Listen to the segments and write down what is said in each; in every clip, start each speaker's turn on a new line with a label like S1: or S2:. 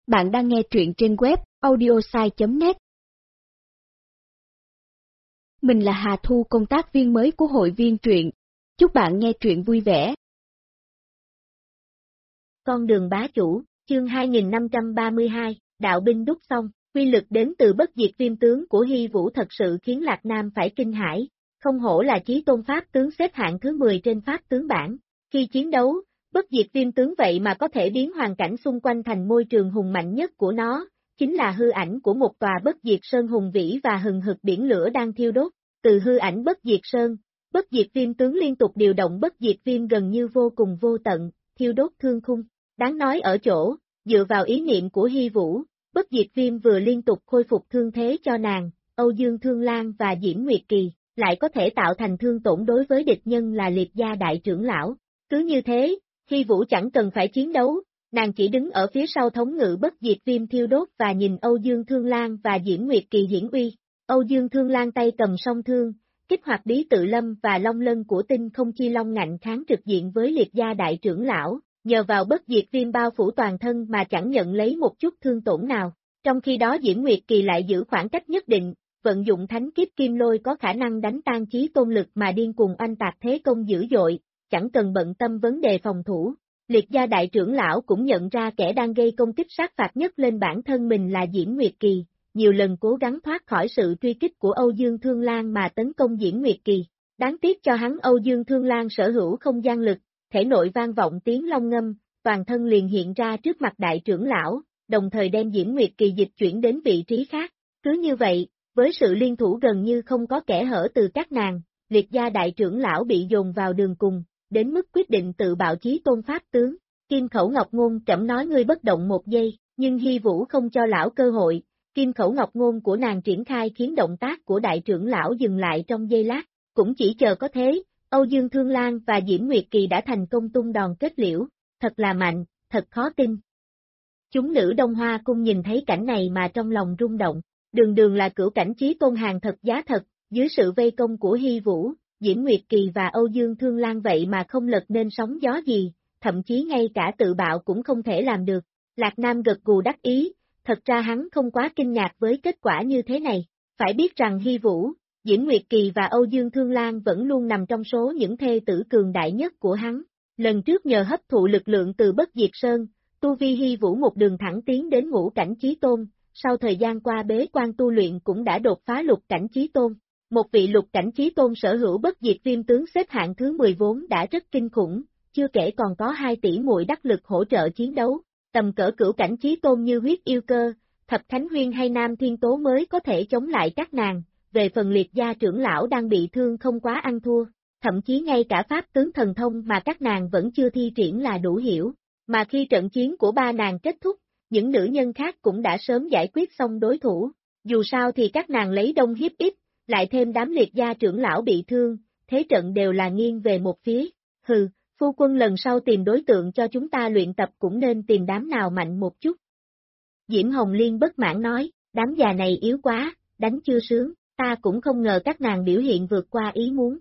S1: Bạn đang nghe truyện trên web audiosai.net. Mình là Hà Thu, công tác viên mới của hội viên truyện. Chúc bạn nghe truyện vui vẻ.
S2: Con đường bá chủ, chương 2532, đạo binh đúc xong, quy lực đến từ bất diệt viêm tướng của Hy Vũ thật sự khiến Lạc Nam phải kinh hãi, không hổ là chí tôn pháp tướng xếp hạng thứ 10 trên pháp tướng bảng. Khi chiến đấu, bất diệt viêm tướng vậy mà có thể biến hoàn cảnh xung quanh thành môi trường hùng mạnh nhất của nó, chính là hư ảnh của một tòa bất diệt sơn hùng vĩ và hừng hực biển lửa đang thiêu đốt. Từ hư ảnh bất diệt sơn, bất diệt viêm tướng liên tục điều động bất diệt viêm gần như vô cùng vô tận, thiêu đốt thương khung. Đáng nói ở chỗ, dựa vào ý niệm của Hy Vũ, bất diệt viêm vừa liên tục khôi phục thương thế cho nàng, Âu Dương Thương Lan và Diễm Nguyệt Kỳ, lại có thể tạo thành thương tổn đối với địch nhân là Liệt Gia đại trưởng lão. Cứ như thế, Hy Vũ chẳng cần phải chiến đấu, nàng chỉ đứng ở phía sau thống ngự bất diệt viêm thiêu đốt và nhìn Âu Dương Thương Lan và Diễm Nguyệt Kỳ hiển uy. Âu Dương Thương Lan tay cầm song thương, kích hoạt bí tự lâm và long lân của tinh không chi long ngạnh kháng trực diện với Liệt Gia đại trưởng lão, nhờ vào bất diệt viêm bao phủ toàn thân mà chẳng nhận lấy một chút thương tổn nào. Trong khi đó Diễm Nguyệt Kỳ lại giữ khoảng cách nhất định, vận dụng thánh kiếp kim lôi có khả năng đánh tan chí tôn lực mà điên cuồng oanh tạc thế công dữ dội, chẳng cần bận tâm vấn đề phòng thủ. Liệt Gia đại trưởng lão cũng nhận ra kẻ đang gây công kích sát phạt nhất lên bản thân mình là Diễm Nguyệt Kỳ, nhiều lần cố gắng thoát khỏi sự truy kích của Âu Dương Thương Lan mà tấn công Diễm Nguyệt Kỳ. Đáng tiếc cho hắn Âu Dương Thương Lan sở hữu không gian lực, thể nội vang vọng tiếng long ngâm, toàn thân liền hiện ra trước mặt đại trưởng lão, đồng thời đem Diễm Nguyệt Kỳ dịch chuyển đến vị trí khác. Cứ như vậy, với sự liên thủ gần như không có kẽ hở từ các nàng, Liệt Gia đại trưởng lão bị dồn vào đường cùng, đến mức quyết định tự bạo chí tôn pháp tướng. Kim Khẩu Ngọc Ngôn trẫm nói ngươi bất động một giây, nhưng Hy Vũ không cho lão cơ hội. Kim Khẩu Ngọc Ngôn của nàng triển khai khiến động tác của đại trưởng lão dừng lại trong giây lát, cũng chỉ chờ có thế, Âu Dương Thương Lan và Diễm Nguyệt Kỳ đã thành công tung đòn kết liễu, thật là mạnh, thật khó tin. Chúng nữ Đông Hoa Cung nhìn thấy cảnh này mà trong lòng rung động, đường đường là cửu cảnh chí tôn hàng thật giá thật, dưới sự vây công của Hy Vũ, Diễm Nguyệt Kỳ và Âu Dương Thương Lan vậy mà không lật nên sóng gió gì, thậm chí ngay cả tự bạo cũng không thể làm được. Lạc Nam gật gù đắc ý, thật ra hắn không quá kinh ngạc với kết quả như thế này, phải biết rằng Hy Vũ, Diễm Nguyệt Kỳ và Âu Dương Thương Lan vẫn luôn nằm trong số những thê tử cường đại nhất của hắn. Lần trước nhờ hấp thụ lực lượng từ bất diệt sơn, tu vi Hy Vũ một đường thẳng tiến đến ngũ cảnh chí tôn, sau thời gian qua bế quan tu luyện cũng đã đột phá lục cảnh chí tôn. Một vị lục cảnh chí tôn sở hữu bất diệt viêm tướng xếp hạng thứ 10 vốn đã rất kinh khủng, chưa kể còn có 2 tỷ muội đắc lực hỗ trợ chiến đấu, tầm cỡ cửu cảnh chí tôn như Huyết Yêu Cơ, Thập Khánh Huyên hay Nam Thiên Tố mới có thể chống lại các nàng. Về phần Liệt Gia trưởng lão đang bị thương không quá ăn thua, thậm chí ngay cả pháp tướng thần thông mà các nàng vẫn chưa thi triển là đủ hiểu, mà khi trận chiến của ba nàng kết thúc, những nữ nhân khác cũng đã sớm giải quyết xong đối thủ, dù sao thì các nàng lấy đông hiếp ít, lại thêm đám Liệt Gia trưởng lão bị thương, thế trận đều là nghiêng về một phía. Hừ, phu quân lần sau tìm đối tượng cho chúng ta luyện tập cũng nên tìm đám nào mạnh một chút. Diễm Hồng Liên bất mãn nói, đám già này yếu quá, đánh chưa sướng, ta cũng không ngờ các nàng biểu hiện vượt qua ý muốn.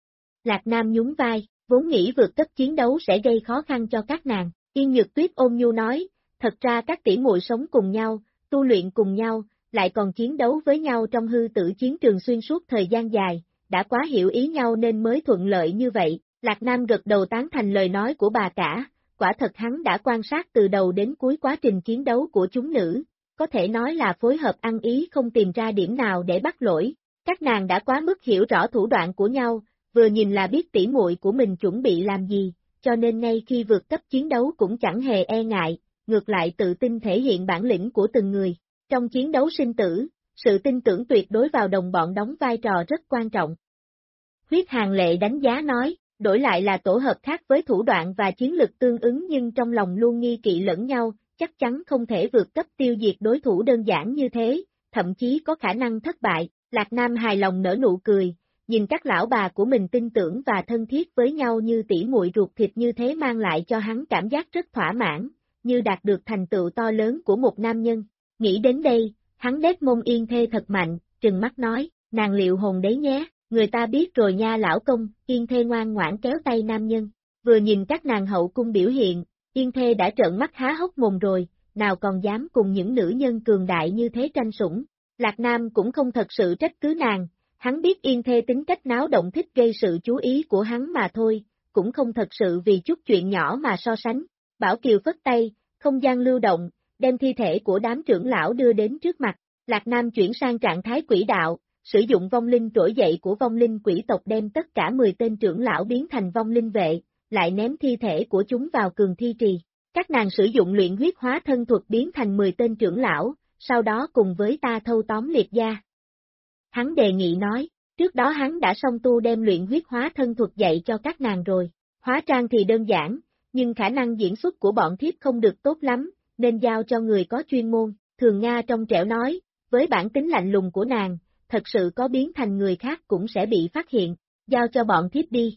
S2: Lạc Nam nhún vai, vốn nghĩ vượt cấp chiến đấu sẽ gây khó khăn cho các nàng. Yên Nhược Tuyết ôn nhu nói, thật ra các tỷ muội sống cùng nhau, tu luyện cùng nhau, lại còn chiến đấu với nhau trong hư tử chiến trường xuyên suốt thời gian dài, đã quá hiểu ý nhau nên mới thuận lợi như vậy. Lạc Nam gật đầu tán thành lời nói của bà cả, quả thật hắn đã quan sát từ đầu đến cuối quá trình chiến đấu của chúng nữ, có thể nói là phối hợp ăn ý không tìm ra điểm nào để bắt lỗi. Các nàng đã quá mức hiểu rõ thủ đoạn của nhau, vừa nhìn là biết tỷ muội của mình chuẩn bị làm gì, cho nên ngay khi vượt cấp chiến đấu cũng chẳng hề e ngại, ngược lại tự tin thể hiện bản lĩnh của từng người. Trong chiến đấu sinh tử, sự tin tưởng tuyệt đối vào đồng bọn đóng vai trò rất quan trọng. Huyết Hàn Lệ đánh giá nói, đổi lại là tổ hợp khác với thủ đoạn và chiến lực tương ứng nhưng trong lòng luôn nghi kỵ lẫn nhau, chắc chắn không thể vượt cấp tiêu diệt đối thủ đơn giản như thế, thậm chí có khả năng thất bại. Lạc Nam hài lòng nở nụ cười, nhìn các lão bà của mình tin tưởng và thân thiết với nhau như tỷ muội ruột thịt như thế mang lại cho hắn cảm giác rất thỏa mãn, như đạt được thành tựu to lớn của một nam nhân. Nghĩ đến đây, hắn đét mông Yên Thê thật mạnh, trừng mắt nói, nàng liệu hồn đấy nhé, người ta biết rồi nha lão công. Yên Thê ngoan ngoãn kéo tay nam nhân, vừa nhìn các nàng hậu cung biểu hiện, Yên Thê đã trợn mắt há hốc mồm rồi, nào còn dám cùng những nữ nhân cường đại như thế tranh sủng. Lạc Nam cũng không thật sự trách cứ nàng, hắn biết Yên Thê tính cách náo động thích gây sự chú ý của hắn mà thôi, cũng không thật sự vì chút chuyện nhỏ mà so sánh. Bảo Kiều phất tay, không gian lưu động, đem thi thể của đám trưởng lão đưa đến trước mặt. Lạc Nam chuyển sang trạng thái quỷ đạo, sử dụng vong linh trỗi dậy của vong linh quỷ tộc đem tất cả 10 tên trưởng lão biến thành vong linh vệ, lại ném thi thể của chúng vào cường thi trì. Các nàng sử dụng luyện huyết hóa thân thuật biến thành 10 tên trưởng lão, sau đó cùng với ta thâu tóm liệt gia. Hắn đề nghị nói, trước đó hắn đã song tu đem luyện huyết hóa thân thuật dạy cho các nàng rồi. Hóa trang thì đơn giản, nhưng khả năng diễn xuất của bọn thiếp không được tốt lắm, nên giao cho người có chuyên môn. Thường Nga trong trẻo nói, với bản tính lạnh lùng của nàng, thật sự có biến thành người khác cũng sẽ bị phát hiện, giao cho bọn thiếp đi.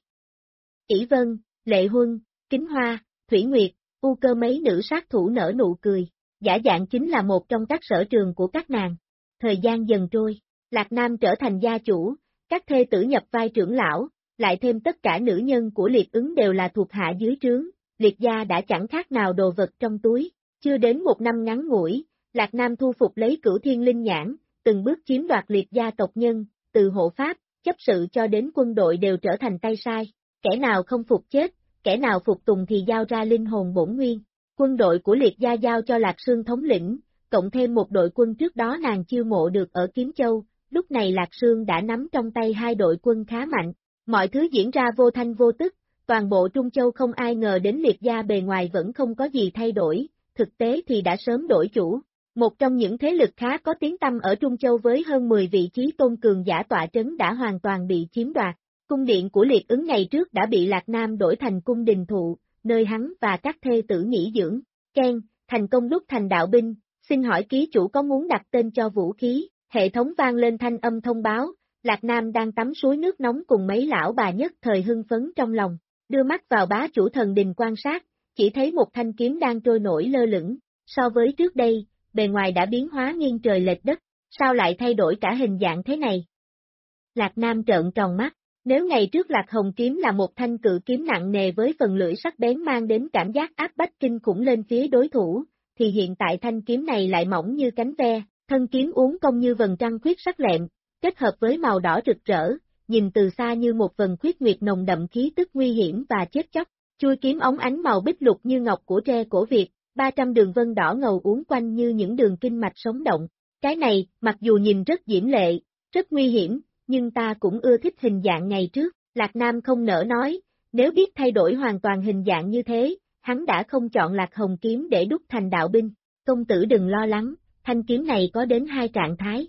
S2: Ỷ Vân, Lệ Huân, Kính Hoa, Thủy Nguyệt, U Cơ mấy nữ sát thủ nở nụ cười, giả dạng chính là một trong các sở trường của các nàng. Thời gian dần trôi, Lạc Nam trở thành gia chủ, các thê tử nhập vai trưởng lão, lại thêm tất cả nữ nhân của liệt ứng đều là thuộc hạ dưới trướng, liệt gia đã chẳng khác nào đồ vật trong túi. Chưa đến một năm ngắn ngủi, Lạc Nam thu phục lấy Cửu Thiên Linh Nhãn, từng bước chiếm đoạt liệt gia tộc nhân, từ hộ pháp, chấp sự cho đến quân đội đều trở thành tay sai, kẻ nào không phục chết, kẻ nào phục tùng thì giao ra linh hồn bổn nguyên. Quân đội của liệt gia giao cho Lạc Sương thống lĩnh, cộng thêm một đội quân trước đó nàng chiêu mộ được ở Kiếm Châu, lúc này Lạc Sương đã nắm trong tay hai đội quân khá mạnh. Mọi thứ diễn ra vô thanh vô tức, toàn bộ Trung Châu không ai ngờ đến liệt gia bề ngoài vẫn không có gì thay đổi, thực tế thì đã sớm đổi chủ. Một trong những thế lực khá có tiếng tăm ở Trung Châu với hơn 10 vị trí tôn cường giả tọa trấn đã hoàn toàn bị chiếm đoạt. Cung điện của liệt ứng ngày trước đã bị Lạc Nam đổi thành cung đình thụ, nơi hắn và các thê tử nghỉ dưỡng. Ken, thành công đúc thành đạo binh, xin hỏi ký chủ có muốn đặt tên cho vũ khí, hệ thống vang lên thanh âm thông báo, Lạc Nam đang tắm suối nước nóng cùng mấy lão bà nhất thời hưng phấn trong lòng, đưa mắt vào bá chủ thần đình quan sát, chỉ thấy một thanh kiếm đang trôi nổi lơ lửng, so với trước đây, bề ngoài đã biến hóa nghiêng trời lệch đất, sao lại thay đổi cả hình dạng thế này? Lạc Nam trợn tròn mắt, nếu ngày trước Lạc Hồng kiếm là một thanh cự kiếm nặng nề với phần lưỡi sắc bén mang đến cảm giác áp bách kinh khủng lên phía đối thủ, thì hiện tại thanh kiếm này lại mỏng như cánh ve, thân kiếm uốn cong như vầng trăng khuyết sắc lẹm, kết hợp với màu đỏ rực rỡ, nhìn từ xa như một vầng khuyết nguyệt nồng đậm khí tức nguy hiểm và chết chóc. Chui kiếm óng ánh màu bích lục như ngọc của tre cổ Việt, 300 đường vân đỏ ngầu uốn quanh như những đường kinh mạch sống động. Cái này, mặc dù nhìn rất diễm lệ, rất nguy hiểm, nhưng ta cũng ưa thích hình dạng ngày trước. Lạc Nam không nỡ nói, nếu biết thay đổi hoàn toàn hình dạng như thế, hắn đã không chọn Lạc Hồng kiếm để đúc thành đạo binh. Công tử đừng lo lắng, thanh kiếm này có đến 2 trạng thái.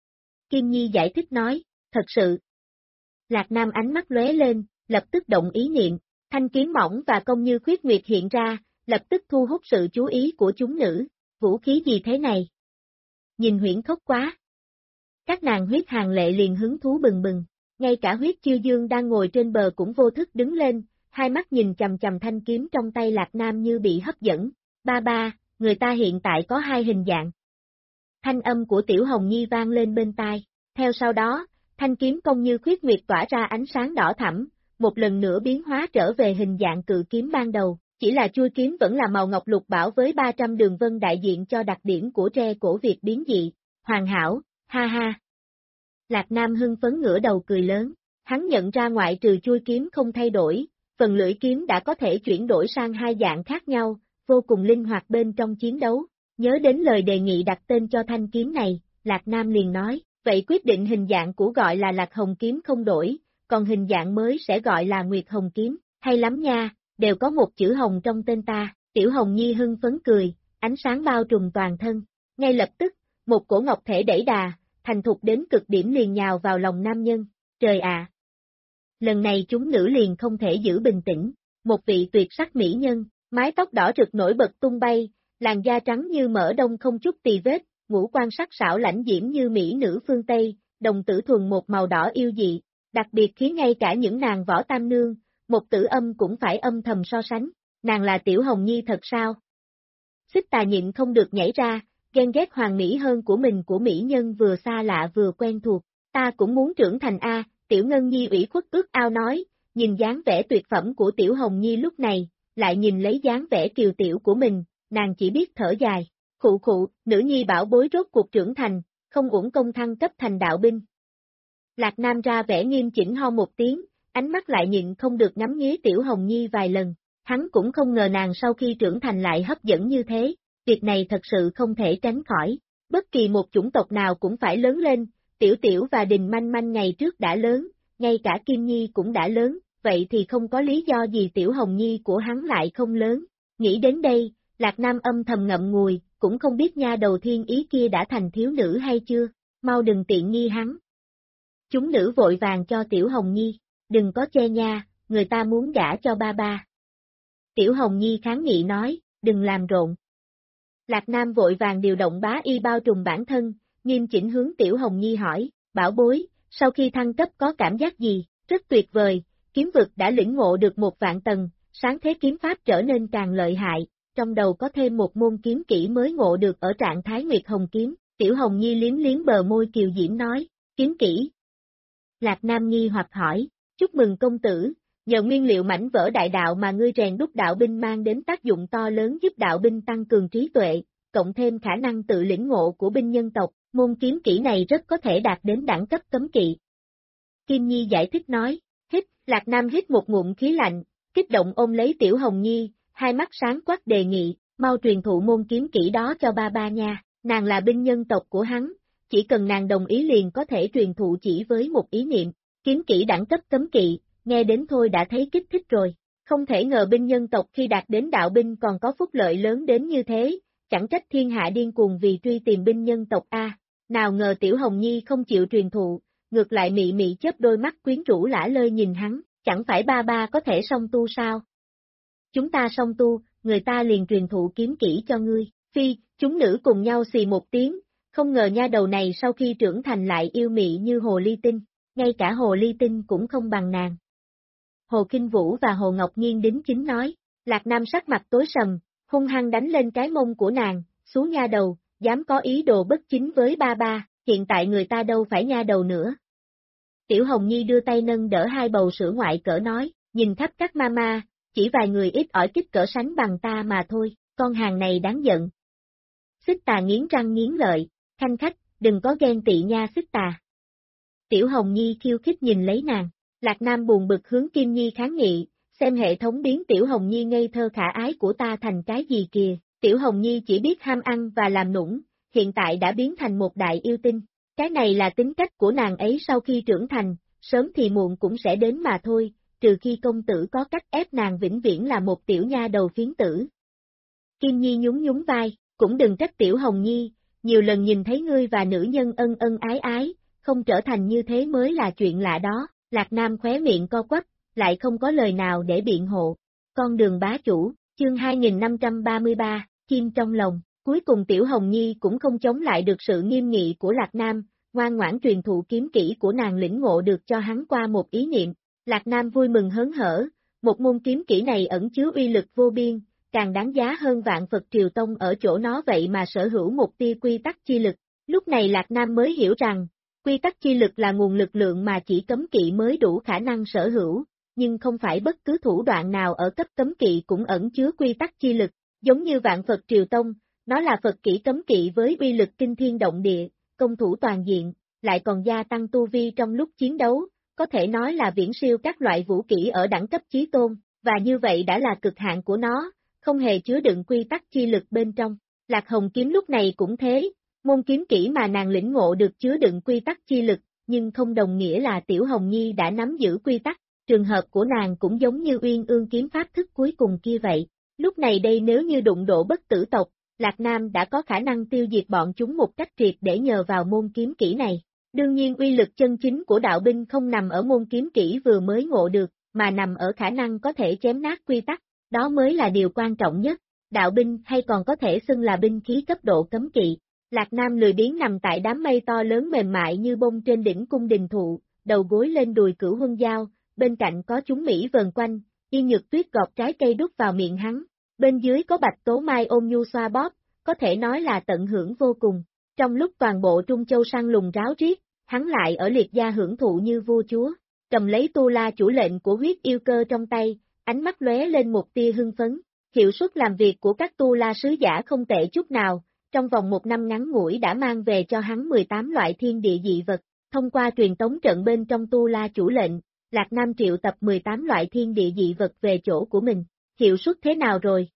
S2: Kim Nhi giải thích nói, thật sự. Lạc Nam ánh mắt lóe lên, lập tức động ý niệm, thanh kiếm mỏng và cong như khuyết nguyệt hiện ra, lập tức thu hút sự chú ý của chúng nữ, vũ khí gì thế này? Nhìn huyễn khốc quá. Các nàng huyết hàng lệ liền hứng thú bừng bừng, ngay cả huyết chiêu dương đang ngồi trên bờ cũng vô thức đứng lên, hai mắt nhìn chầm chầm thanh kiếm trong tay Lạc Nam như bị hấp dẫn, ba, người ta hiện tại có 2 hình dạng. Thanh âm của Tiểu Hồng Nhi vang lên bên tai, theo sau đó, thanh kiếm cong như khuyết nguyệt tỏa ra ánh sáng đỏ thẫm, một lần nữa biến hóa trở về hình dạng cự kiếm ban đầu, chỉ là chui kiếm vẫn là màu ngọc lục bảo với 300 đường vân đại diện cho đặc điểm của tre cổ Việt biến dị, hoàn hảo, ha ha. Lạc Nam hưng phấn ngửa đầu cười lớn, hắn nhận ra ngoại trừ chui kiếm không thay đổi, phần lưỡi kiếm đã có thể chuyển đổi sang 2 dạng khác nhau, vô cùng linh hoạt bên trong chiến đấu. Nhớ đến lời đề nghị đặt tên cho thanh kiếm này, Lạc Nam liền nói, vậy quyết định hình dạng cũ gọi là Lạc Hồng kiếm không đổi, còn hình dạng mới sẽ gọi là Nguyệt Hồng kiếm, hay lắm nha, đều có một chữ hồng trong tên ta. Tiểu Hồng Nhi hưng phấn cười, ánh sáng bao trùm toàn thân, ngay lập tức, một cổ ngọc thể đẩy đà, thành thục đến cực điểm liền nhào vào lòng nam nhân, trời ạ! Lần này chúng nữ liền không thể giữ bình tĩnh, một vị tuyệt sắc mỹ nhân, mái tóc đỏ rực nổi bật tung bay, làn da trắng như mỡ đông không chút tì vết, ngũ quan sắc sảo lãnh diễm như mỹ nữ phương Tây, đồng tử thuần một màu đỏ yêu dị, đặc biệt khiến ngay cả những nàng võ tam nương, một tử âm cũng phải âm thầm so sánh, nàng là Tiểu Hồng Nhi thật sao? Xích Tà nhịn không được nhảy ra, ghen ghét hoàng mỹ hơn của mình của mỹ nhân vừa xa lạ vừa quen thuộc, ta cũng muốn trưởng thành A, Tiểu Ngân Nhi ủy khuất ước ao nói, nhìn dáng vẻ tuyệt phẩm của Tiểu Hồng Nhi lúc này, lại nhìn lấy dáng vẻ kiều tiểu của mình, nàng chỉ biết thở dài, Khụ khụ, nữ nhi bảo bối rốt cuộc trưởng thành, không uổng công thăng cấp thành đạo binh. Lạc Nam ra vẻ nghiêm chỉnh ho một tiếng, ánh mắt lại nhịn không được ngắm nghía Tiểu Hồng Nhi vài lần. Hắn cũng không ngờ nàng sau khi trưởng thành lại hấp dẫn như thế, việc này thật sự không thể tránh khỏi. Bất kỳ một chủng tộc nào cũng phải lớn lên, Tiểu Tiểu và Đình Manh Manh ngày trước đã lớn, ngay cả Kim Nhi cũng đã lớn, vậy thì không có lý do gì Tiểu Hồng Nhi của hắn lại không lớn. Nghĩ đến đây, Lạc Nam âm thầm ngậm ngùi, cũng không biết nha đầu Thiên Ý kia đã thành thiếu nữ hay chưa, mau đừng tiện nghi hắn. Chúng nữ vội vàng cho Tiểu Hồng Nhi, đừng có che nha, người ta muốn gả cho ba ba. Tiểu Hồng Nhi kháng nghị nói, đừng làm rộn. Lạc Nam vội vàng điều động bá y bao trùm bản thân, nghiêm chỉnh hướng Tiểu Hồng Nhi hỏi, bảo bối, sau khi thăng cấp có cảm giác gì, rất tuyệt vời, kiếm vực đã lĩnh ngộ được 1.000 tầng, sáng thế kiếm pháp trở nên càng lợi hại, trong đầu có thêm một môn kiếm kỹ mới ngộ được ở trạng thái Nguyệt Hồng Kiếm, Tiểu Hồng Nhi liếm liếm bờ môi kiều diễm nói, kiếm kỹ. Lạc Nam nghi hoặc hỏi, chúc mừng công tử, nhờ nguyên liệu mảnh vỡ đại đạo mà ngươi rèn đúc đạo binh mang đến tác dụng to lớn giúp đạo binh tăng cường trí tuệ, cộng thêm khả năng tự lĩnh ngộ của binh nhân tộc, môn kiếm kỹ này rất có thể đạt đến đẳng cấp cấm kỵ. Kim Nhi giải thích nói, Lạc Nam hít một ngụm khí lạnh, kích động ôm lấy Tiểu Hồng Nhi, hai mắt sáng quắc đề nghị, mau truyền thụ môn kiếm kỹ đó cho ba ba nha, nàng là binh nhân tộc của hắn, chỉ cần nàng đồng ý liền có thể truyền thụ chỉ với một ý niệm, kiếm kỹ đẳng cấp cấm kỵ, nghe đến thôi đã thấy kích thích rồi, không thể ngờ binh nhân tộc khi đạt đến đạo binh còn có phúc lợi lớn đến như thế, chẳng trách thiên hạ điên cuồng vì truy tìm binh nhân tộc A, nào ngờ Tiểu Hồng Nhi không chịu truyền thụ, ngược lại mị mị chớp đôi mắt quyến rũ lả lơi nhìn hắn, chẳng phải ba ba có thể song tu sao? Chúng ta song tu, người ta liền truyền thụ kiếm kỹ cho ngươi, phi, chúng nữ cùng nhau xì một tiếng, không ngờ nha đầu này sau khi trưởng thành lại yêu mị như hồ ly tinh, ngay cả hồ ly tinh cũng không bằng nàng. Hồ Kinh Vũ và Hồ Ngọc Nhiên đính chính nói, Lạc Nam sắc mặt tối sầm, hung hăng đánh lên cái mông của nàng, xuống nha đầu, dám có ý đồ bất chính với ba ba, hiện tại người ta đâu phải nha đầu nữa. Tiểu Hồng Nhi đưa tay nâng đỡ hai bầu sữa ngoại cỡ nói, nhìn khắp các mama, chỉ vài người ít ỏi kích cỡ sánh bằng ta mà thôi, con hàng này đáng giận. Xích Tà nghiến răng nghiến lợi, khanh khách, đừng có ghen tị nha Xích Tà. Tiểu Hồng Nhi khiêu khích nhìn lấy nàng, Lạc Nam buồn bực hướng Kim Nhi kháng nghị, xem hệ thống biến Tiểu Hồng Nhi ngây thơ khả ái của ta thành cái gì kìa, Tiểu Hồng Nhi chỉ biết ham ăn và làm nũng, hiện tại đã biến thành một đại yêu tinh, cái này là tính cách của nàng ấy sau khi trưởng thành, sớm thì muộn cũng sẽ đến mà thôi, trừ khi công tử có cách ép nàng vĩnh viễn là một tiểu nha đầu phiến tử. Kim Nhi nhún nhún vai, cũng đừng trách Tiểu Hồng Nhi, nhiều lần nhìn thấy ngươi và nữ nhân ân ân ái ái, không trở thành như thế mới là chuyện lạ đó, Lạc Nam khóe miệng co quắp, lại không có lời nào để biện hộ. Con đường bá chủ, chương 2533, chim trong lòng, cuối cùng Tiểu Hồng Nhi cũng không chống lại được sự nghiêm nghị của Lạc Nam, ngoan ngoãn truyền thụ kiếm kỹ của nàng lĩnh ngộ được cho hắn qua một ý niệm. Lạc Nam vui mừng hớn hở, một môn kiếm kỹ này ẩn chứa uy lực vô biên, càng đáng giá hơn vạn Phật Triều Tông ở chỗ nó vậy mà sở hữu một tia quy tắc chi lực. Lúc này Lạc Nam mới hiểu rằng, quy tắc chi lực là nguồn lực lượng mà chỉ cấm kỵ mới đủ khả năng sở hữu, nhưng không phải bất cứ thủ đoạn nào ở cấp cấm kỵ cũng ẩn chứa quy tắc chi lực, giống như vạn Phật Triều Tông, nó là Phật kỹ cấm kỵ với uy lực kinh thiên động địa, công thủ toàn diện, lại còn gia tăng tu vi trong lúc chiến đấu, có thể nói là viễn siêu các loại vũ kỹ ở đẳng cấp chí tôn, và như vậy đã là cực hạn của nó, không hề chứa đựng quy tắc chi lực bên trong. Lạc Hồng Kiếm lúc này cũng thế, môn kiếm kỹ mà nàng lĩnh ngộ được chứa đựng quy tắc chi lực, nhưng không đồng nghĩa là Tiểu Hồng Nhi đã nắm giữ quy tắc, trường hợp của nàng cũng giống như Uyên Ương kiếm pháp thức cuối cùng kia vậy. Lúc này đây nếu như đụng độ bất tử tộc, Lạc Nam đã có khả năng tiêu diệt bọn chúng một cách triệt để nhờ vào môn kiếm kỹ này. Đương nhiên uy lực chân chính của đạo binh không nằm ở môn kiếm kỹ vừa mới ngộ được, mà nằm ở khả năng có thể chém nát quy tắc, đó mới là điều quan trọng nhất. Đạo binh hay còn có thể xưng là binh khí cấp độ cấm kỵ. Lạc Nam lười biếng nằm tại đám mây to lớn mềm mại như bông trên đỉnh cung đình thụ, đầu gối lên đùi Cửu Huân Dao, bên cạnh có chúng Mỹ vờn quanh, Yên Nhược Tuyết gọt trái cây đút vào miệng hắn, bên dưới có Bạch Tố Mai ôm nhu xoa bóp, có thể nói là tận hưởng vô cùng. Trong lúc toàn bộ Trung Châu săn lùng ráo riết, hắn lại ở liệt gia hưởng thụ như vua chúa, cầm lấy tu la chủ lệnh của huyết yêu cơ trong tay, ánh mắt lóe lên một tia hưng phấn, hiệu suất làm việc của các tu la sứ giả không tệ chút nào, trong vòng 1 năm ngắn ngủi đã mang về cho hắn 18 loại thiên địa dị vật, thông qua truyền tống trận bên trong Tu La chủ lệnh, Lạc Nam triệu tập 18 loại thiên địa dị vật về chỗ của mình, hiệu suất thế nào rồi?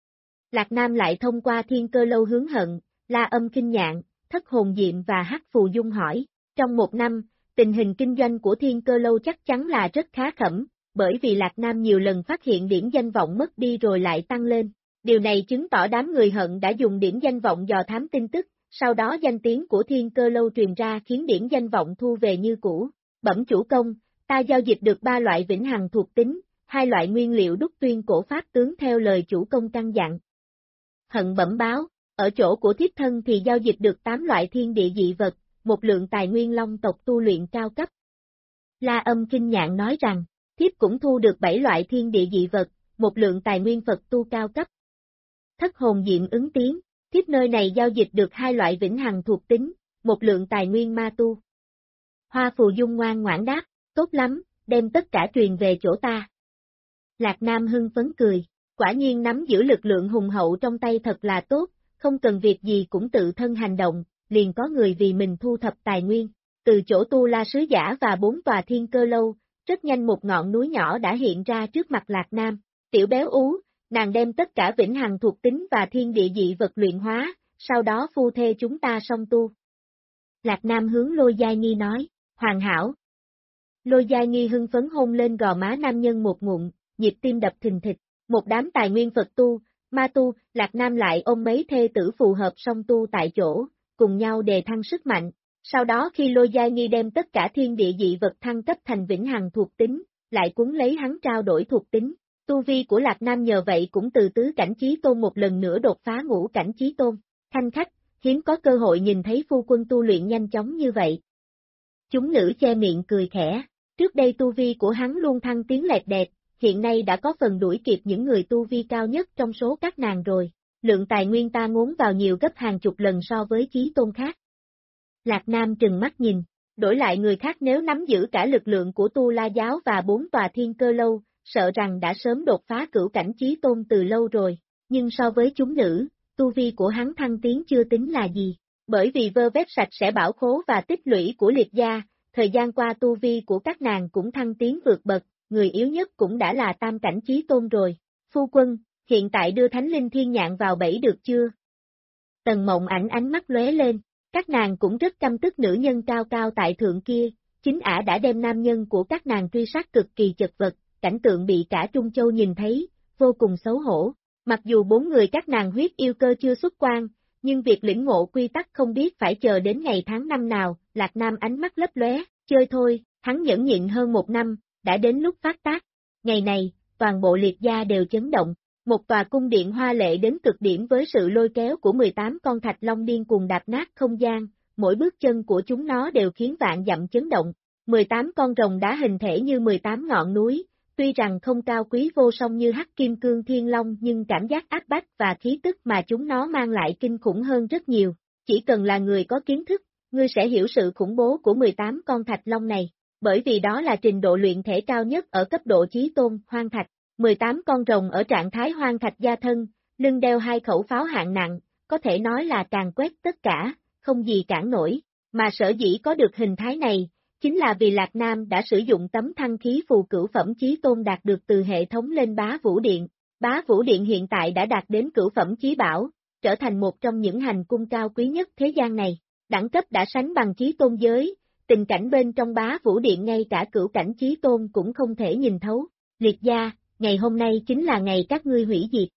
S2: Lạc Nam lại thông qua Thiên Cơ Lâu hướng hận, La Âm Kinh Nhạn, Thất Hồn Diệm và Hắc Phù Dung hỏi, trong 1 năm, tình hình kinh doanh của Thiên Cơ Lâu chắc chắn là rất khá khẩm, bởi vì Lạc Nam nhiều lần phát hiện điểm danh vọng mất đi rồi lại tăng lên. Điều này chứng tỏ đám người hận đã dùng điểm danh vọng dò thám tin tức, sau đó danh tiếng của Thiên Cơ Lâu truyền ra khiến điểm danh vọng thu về như cũ. Bẩm chủ công, ta giao dịch được 3 loại vĩnh hằng thuộc tính, 2 loại nguyên liệu đúc tuyên cổ pháp tướng theo lời chủ công căn dặn. Hận bẩm báo, ở chỗ của thiếp thân thì giao dịch được 8 loại thiên địa dị vật, một lượng tài nguyên long tộc tu luyện cao cấp. La Âm Kinh Nhạn nói rằng, thiếp cũng thu được 7 loại thiên địa dị vật, một lượng tài nguyên Phật tu cao cấp. Thất Hồn Diệm ứng tiếng, thiếp nơi này giao dịch được 2 loại vĩnh hằng thuộc tính, một lượng tài nguyên ma tu. Hoa Phù Dung ngoan ngoãn đáp, tốt lắm, đem tất cả truyền về chỗ ta. Lạc Nam hưng phấn cười, quả nhiên nắm giữ lực lượng hùng hậu trong tay thật là tốt, không cần việc gì cũng tự thân hành động, liền có người vì mình thu thập tài nguyên. Từ chỗ Tu La Sứ Giả và 4 tòa Thiên Cơ Lâu, rất nhanh một ngọn núi nhỏ đã hiện ra trước mặt Lạc Nam. Tiểu béo ú, nàng đem tất cả vĩnh hằng thuộc tính và thiên địa dị vật luyện hóa, sau đó phu thê chúng ta song tu. Lạc Nam hướng Lôi Giai Nghi nói, hoàn hảo. Lôi Giai Nghi hưng phấn hôn lên gò má nam nhân một ngụm, nhịp tim đập thình thịch, một đám tài nguyên Phật tu, ma tu, Lạc Nam lại ôm mấy thê tử phù hợp song tu tại chỗ, cùng nhau đề thăng sức mạnh. Sau đó khi Lôi Giai Nghi đem tất cả thiên địa dị vật thăng cấp thành vĩnh hằng thuộc tính, lại cuốn lấy hắn trao đổi thuộc tính. Tu vi của Lạc Nam nhờ vậy cũng từ tứ cảnh chí tôn một lần nữa đột phá ngũ cảnh chí tôn. Thanh khách, hiếm có cơ hội nhìn thấy phu quân tu luyện nhanh chóng như vậy. Chúng nữ che miệng cười khẽ, trước đây tu vi của hắn luôn thăng tiến lẹt đẹt, hiện nay đã có phần đuổi kịp những người tu vi cao nhất trong số các nàng rồi. Lượng tài nguyên ta ngốn vào nhiều gấp hàng chục lần so với chí tôn khác. Lạc Nam trừng mắt nhìn, đổi lại người khác nếu nắm giữ cả lực lượng của Tu La Giáo và 4 tòa Thiên Cơ Lâu, sợ rằng đã sớm đột phá cửu cảnh chí tôn từ lâu rồi, nhưng so với chúng nữ, tu vi của hắn thăng tiến chưa tính là gì, bởi vì vơ vét sạch sẽ bảo khố và tích lũy của liệt gia, thời gian qua tu vi của các nàng cũng thăng tiến vượt bậc, người yếu nhất cũng đã là tam cảnh chí tôn rồi. Phu quân, hiện tại đưa Thánh Linh Thiên Nhạn vào bẫy được chưa? Tần Mộng Ảnh ánh mắt lóe lên, các nàng cũng rất căm tức nữ nhân cao cao tại thượng kia, chính ả đã đem nam nhân của các nàng truy sát cực kỳ chật vật, cảnh tượng bị cả Trung Châu nhìn thấy, vô cùng xấu hổ. Mặc dù 4 người các nàng huyết yêu cơ chưa xuất quan, nhưng việc lĩnh ngộ quy tắc không biết phải chờ đến ngày tháng năm nào, Lạc Nam ánh mắt lấp lóe, chơi thôi, hắn nhẫn nhịn hơn 1 năm, đã đến lúc phát tác. Ngày này, toàn bộ liệt gia đều chấn động, một tòa cung điện hoa lệ đến cực điểm với sự lôi kéo của 18 con thạch long điên cuồng đạp nát không gian, mỗi bước chân của chúng nó đều khiến vạn dặm chấn động. 18 con rồng đá hình thể như 18 ngọn núi, tuy rằng không cao quý vô song như Hắc Kim Cương Thiên Long nhưng cảm giác áp bách và khí tức mà chúng nó mang lại kinh khủng hơn rất nhiều. Chỉ cần là người có kiến thức, ngươi sẽ hiểu sự khủng bố của 18 con thạch long này, bởi vì đó là trình độ luyện thể cao nhất ở cấp độ chí tôn, hoang thạch. 18 con rồng ở trạng thái hoang thạch gia thân, lưng đeo 2 khẩu pháo hạng nặng, có thể nói là càng quét tất cả, không gì cản nổi, mà sở dĩ có được hình thái này, chính là vì Lạc Nam đã sử dụng tấm thăng khí phù cửu phẩm chí tôn đạt được từ hệ thống lên Bá Vũ Điện. Bá Vũ Điện hiện tại đã đạt đến cửu phẩm chí bảo, trở thành một trong những hành cung cao quý nhất thế gian này, đẳng cấp đã sánh bằng chí tôn giới, tình cảnh bên trong Bá Vũ Điện ngay cả cửu cảnh chí tôn cũng không thể nhìn thấu. Liệt gia, ngày hôm nay chính là ngày các ngươi hủy diệt.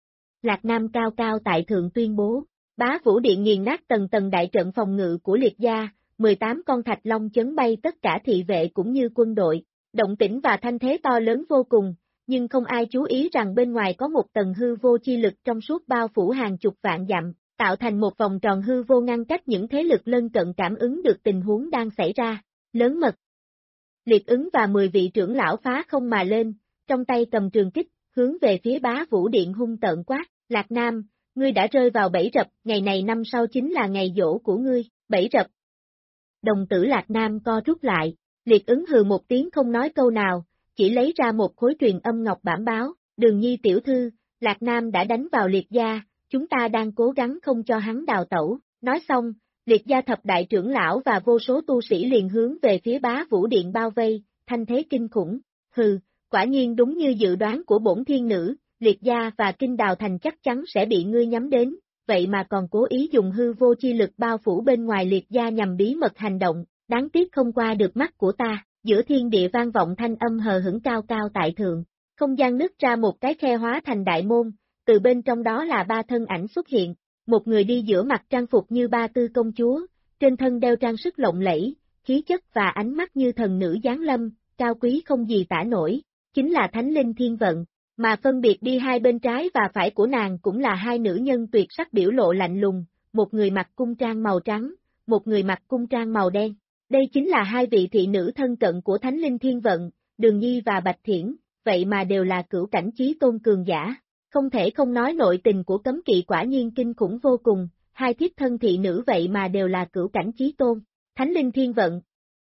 S2: Lạc Nam cao cao tại thượng tuyên bố, Bá Vũ Điện nghiền nát tầng tầng đại trận phòng ngự của liệt gia, 18 con thạch long chấn bay tất cả thị vệ cũng như quân đội, động tĩnh và thanh thế to lớn vô cùng, nhưng không ai chú ý rằng bên ngoài có một tầng hư vô chi lực trong suốt bao phủ hàng chục vạn dặm, tạo thành một vòng tròn hư vô ngăn cách những thế lực lân cận cảm ứng được tình huống đang xảy ra. Lớn mật. Liệt ứng và 10 vị trưởng lão phá không mà lên, trong tay cầm trường kích, hướng về phía Bá Vũ Điện hung tợn quát, Lạc Nam, ngươi đã rơi vào bẫy rập, ngày này năm sau chính là ngày giỗ của ngươi, bẫy rập. Đồng tử Lạc Nam co rút lại, liệt ứng hừ một tiếng không nói câu nào, chỉ lấy ra một khối truyền âm ngọc bảm báo, Đường Nhi tiểu thư, Lạc Nam đã đánh vào liệt gia, chúng ta đang cố gắng không cho hắn đào tẩu. Nói xong, Liệt gia thập đại trưởng lão và vô số tu sĩ liền hướng về phía Bá Vũ Điện bao vây, thanh thế kinh khủng. Hừ, quả nhiên đúng như dự đoán của bổn thiên nữ, Liệt gia và Kinh Đào Thành chắc chắn sẽ bị ngươi nhắm đến, vậy mà còn cố ý dùng hư vô chi lực bao phủ bên ngoài Liệt gia nhằm bí mật hành động, đáng tiếc không qua được mắt của ta. Giữa thiên địa vang vọng thanh âm hờ hững cao cao tại thượng, không gian nứt ra một cái khe hóa thành đại môn, từ bên trong đó là ba thân ảnh xuất hiện, một người đi giữa mặt trang phục như ba tư công chúa, trên thân đeo trang sức lộng lẫy, khí chất và ánh mắt như thần nữ giáng lâm, cao quý không gì tả nổi, chính là Thánh Linh Thiên Vận, mà phân biệt đi hai bên trái và phải của nàng cũng là hai nữ nhân tuyệt sắc biểu lộ lạnh lùng, một người mặc cung trang màu trắng, một người mặc cung trang màu đen. Đây chính là hai vị thị nữ thân cận của Thánh Linh Thiên Vận, Đường Nhi và Bạch Thiển, vậy mà đều là cửu cảnh chí tôn cường giả. Không thể không nói nội tình của cấm kỵ quả nhiên kinh khủng vô cùng, hai thiếp thân thị nữ vậy mà đều là cửu cảnh chí tôn. Thánh Linh Thiên Vận.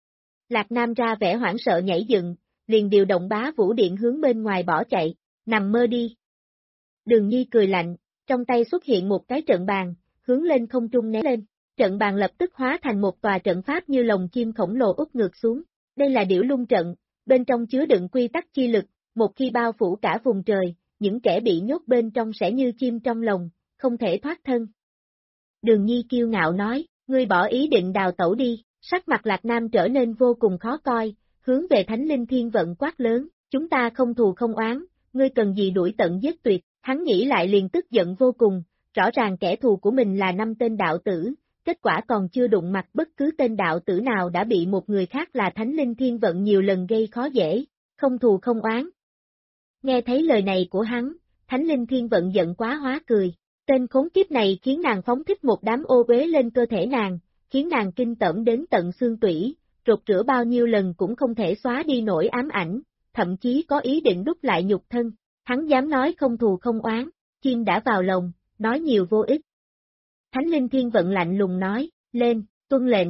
S2: Lạc Nam ra vẻ hoảng sợ nhảy dựng, liền điều động Bá Vũ Điện hướng bên ngoài bỏ chạy, nằm mơ đi. Đường Nhi cười lạnh, trong tay xuất hiện một cái trận bàn, hướng lên không trung né lên. Trận bàn lập tức hóa thành một tòa trận pháp như lồng chim khổng lồ úp ngược xuống. Đây là Điểu Lung trận, bên trong chứa đựng quy tắc chi lực, một khi bao phủ cả vùng trời, những kẻ bị nhốt bên trong sẽ như chim trong lồng, không thể thoát thân. Đường Nhi kiêu ngạo nói, ngươi bỏ ý định đào tẩu đi, sắc mặt Lạc Nam trở nên vô cùng khó coi, hướng về Thánh Linh Thiên Vận quát lớn, chúng ta không thù không oán, ngươi cần gì đuổi tận giết tuyệt, hắn nghĩ lại liền tức giận vô cùng, rõ ràng kẻ thù của mình là 5 tên đạo tử. Kết quả còn chưa đụng mặt bất cứ tên đạo tử nào đã bị một người khác là Thánh Linh Thiên Vận nhiều lần gây khó dễ, không thù không oán. Nghe thấy lời này của hắn, Thánh Linh Thiên Vận giận quá hóa cười, tên khốn kiếp này khiến nàng phóng thích một đám ô uế lên cơ thể nàng, khiến nàng kinh tởm đến tận xương tủy, rụt rửa bao nhiêu lần cũng không thể xóa đi nổi ám ảnh, thậm chí có ý định đúc lại nhục thân, hắn dám nói không thù không oán, chim đã vào lồng, nói nhiều vô ích. Thánh Linh Thiên Vận lạnh lùng nói, lên, tuân lệnh.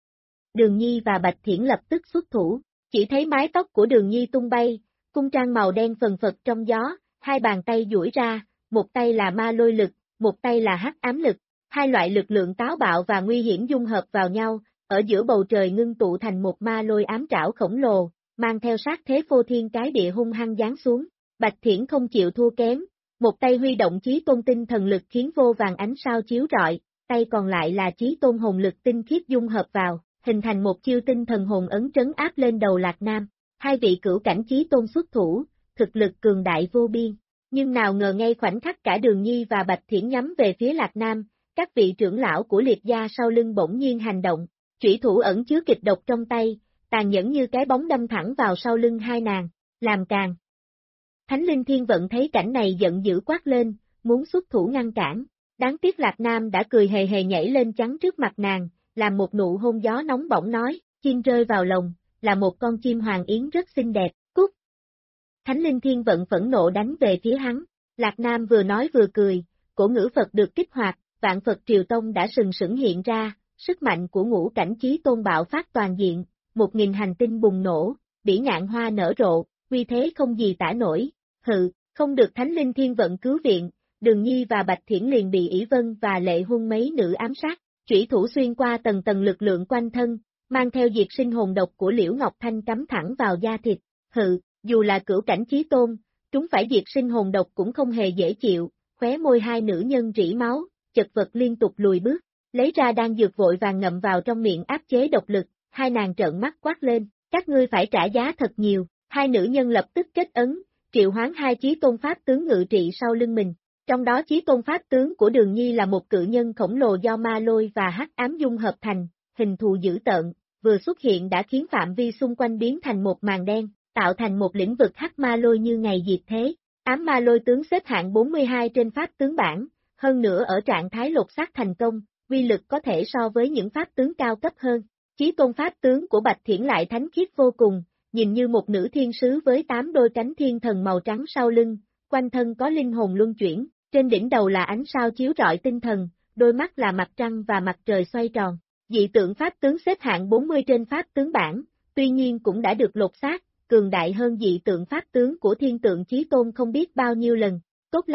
S2: Đường Nhi và Bạch Thiển lập tức xuất thủ, chỉ thấy mái tóc của Đường Nhi tung bay, cung trang màu đen phần phật trong gió, hai bàn tay duỗi ra, một tay là ma lôi lực, một tay là hắc ám lực, hai loại lực lượng táo bạo và nguy hiểm dung hợp vào nhau, ở giữa bầu trời ngưng tụ thành một ma lôi ám trảo khổng lồ, mang theo sát thế phô thiên cái địa hung hăng giáng xuống. Bạch Thiển không chịu thua kém. Một tay huy động chí tôn tinh thần lực khiến vô vàng ánh sao chiếu rọi, tay còn lại là chí tôn hồn lực tinh khiết dung hợp vào, hình thành một chiêu tinh thần hồn ấn trấn áp lên đầu Lạc Nam. Hai vị cửu cảnh chí tôn xuất thủ, thực lực cường đại vô biên, nhưng nào ngờ ngay khoảnh khắc cả Đường Nhi và Bạch Thiển nhắm về phía Lạc Nam, các vị trưởng lão của Liệt gia sau lưng bỗng nhiên hành động, chủy thủ ẩn chứa kịch độc trong tay, tàn nhẫn như cái bóng đâm thẳng vào sau lưng hai nàng, làm càng. Thánh Linh Thiên Vận thấy cảnh này giận dữ quát lên, muốn xuất thủ ngăn cản, đáng tiếc Lạc Nam đã cười hề hề nhảy lên chắn trước mặt nàng, làm một nụ hôn gió nóng bỏng nói, chim rơi vào lồng, là một con chim hoàng yến rất xinh đẹp, cút. Thánh Linh Thiên Vận phẫn nộ đánh về phía hắn, Lạc Nam vừa nói vừa cười, cổ ngữ Phật được kích hoạt, vạn Phật Triều Tông đã sừng sững hiện ra, sức mạnh của ngũ cảnh chí tôn bạo phát toàn diện, 1000 hành tinh bùng nổ, bỉ ngạn hoa nở rộ, uy thế không gì tả nổi. Hừ, không được Thánh Linh Thiên Vận cứu viện, Đường Nhi và Bạch Thiển liền bị ỷ Vân và Lệ Huân mấy nữ ám sát, chủy thủ xuyên qua tầng tầng lực lượng quanh thân, mang theo diệt sinh hồn độc của Liễu Ngọc Thanh cắm thẳng vào da thịt. Hừ, dù là cửu cảnh chí tôn, chúng phải diệt sinh hồn độc cũng không hề dễ chịu, khóe môi hai nữ nhân rỉ máu, chật vật liên tục lùi bước, lấy ra đan dược vội vàng ngậm vào trong miệng áp chế độc lực, hai nàng trợn mắt quát lên, các ngươi phải trả giá thật nhiều, hai nữ nhân lập tức kết ấn, triệu hoán hai chí tôn pháp tướng ngự trị sau lưng mình, trong đó chí tôn pháp tướng của Đường Nhi là một cự nhân khổng lồ do ma lôi và hắc ám dung hợp thành, hình thù dữ tợn, vừa xuất hiện đã khiến phạm vi xung quanh biến thành một màn đen, tạo thành một lĩnh vực hắc ma lôi như ngày diệt thế. Ám ma lôi tướng xếp hạng 42 trên pháp tướng bảng, hơn nữa ở trạng thái lột xác thành công, uy lực có thể so với những pháp tướng cao cấp hơn. Chí tôn pháp tướng của Bạch Thiển lại thánh khiết vô cùng, nhìn như một nữ thiên sứ với 8 đôi cánh thiên thần màu trắng sau lưng, quanh thân có linh hồn luân chuyển, trên đỉnh đầu là ánh sao chiếu rọi tinh thần, đôi mắt là mặt trăng và mặt trời xoay tròn. Dị tượng pháp tướng xếp hạng 40 trên pháp tướng bảng, tuy nhiên cũng đã được lột xác, cường đại hơn dị tượng pháp tướng của thiên tượng chí tôn không biết bao nhiêu lần. Tốt lắm,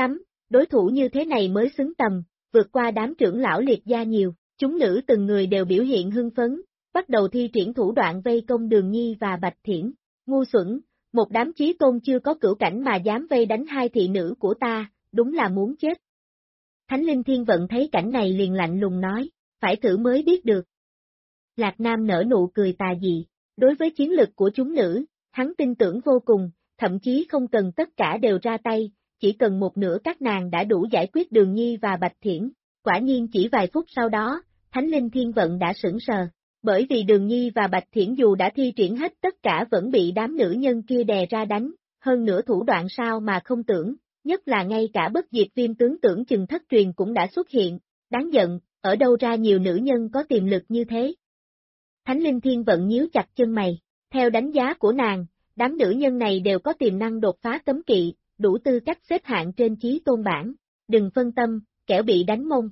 S2: đối thủ như thế này mới xứng tầm, vượt qua đám trưởng lão liệt gia nhiều, chúng nữ từng người đều biểu hiện hưng phấn, bắt đầu thi triển thủ đoạn vây công Đường Nhi và Bạch Thiển. Ngu xuẩn, một đám chí tôn chưa có cửu cảnh mà dám vây đánh hai thị nữ của ta, đúng là muốn chết. Thánh Linh Thiên Vận thấy cảnh này liền lạnh lùng nói, phải thử mới biết được. Lạc Nam nở nụ cười tà dị, đối với chiến lực của chúng nữ, hắn tin tưởng vô cùng, thậm chí không cần tất cả đều ra tay, chỉ cần một nửa các nàng đã đủ giải quyết Đường Nhi và Bạch Thiển. Quả nhiên chỉ vài phút sau đó, Thánh Linh Thiên Vận đã sững sờ, bởi vì Đường Nhi và Bạch Thiển dù đã thi triển hết tất cả vẫn bị đám nữ nhân kia đè ra đánh, hơn nữa thủ đoạn sao mà không tưởng, nhất là ngay cả bất diệt viêm tướng tưởng chừng thất truyền cũng đã xuất hiện, đáng giận, ở đâu ra nhiều nữ nhân có tiềm lực như thế. Thánh Linh Thiên Vận nhíu chặt chân mày, theo đánh giá của nàng, đám nữ nhân này đều có tiềm năng đột phá cấm kỵ, đủ tư cách xếp hạng trên chí tôn bảng, đừng phân tâm, kẻo bị đánh mông.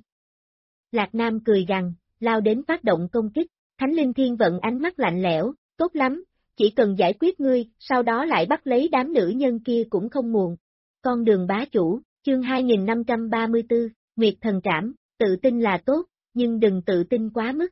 S2: Lạc Nam cười gằn, lao đến phát động công kích, Thánh Linh Thiên Vận ánh mắt lạnh lẽo, tốt lắm, chỉ cần giải quyết ngươi, sau đó lại bắt lấy đám nữ nhân kia cũng không muộn. Con đường bá chủ, chương 2534, Nguyệt Thần Trảm, tự tin là tốt, nhưng đừng tự tin quá mức.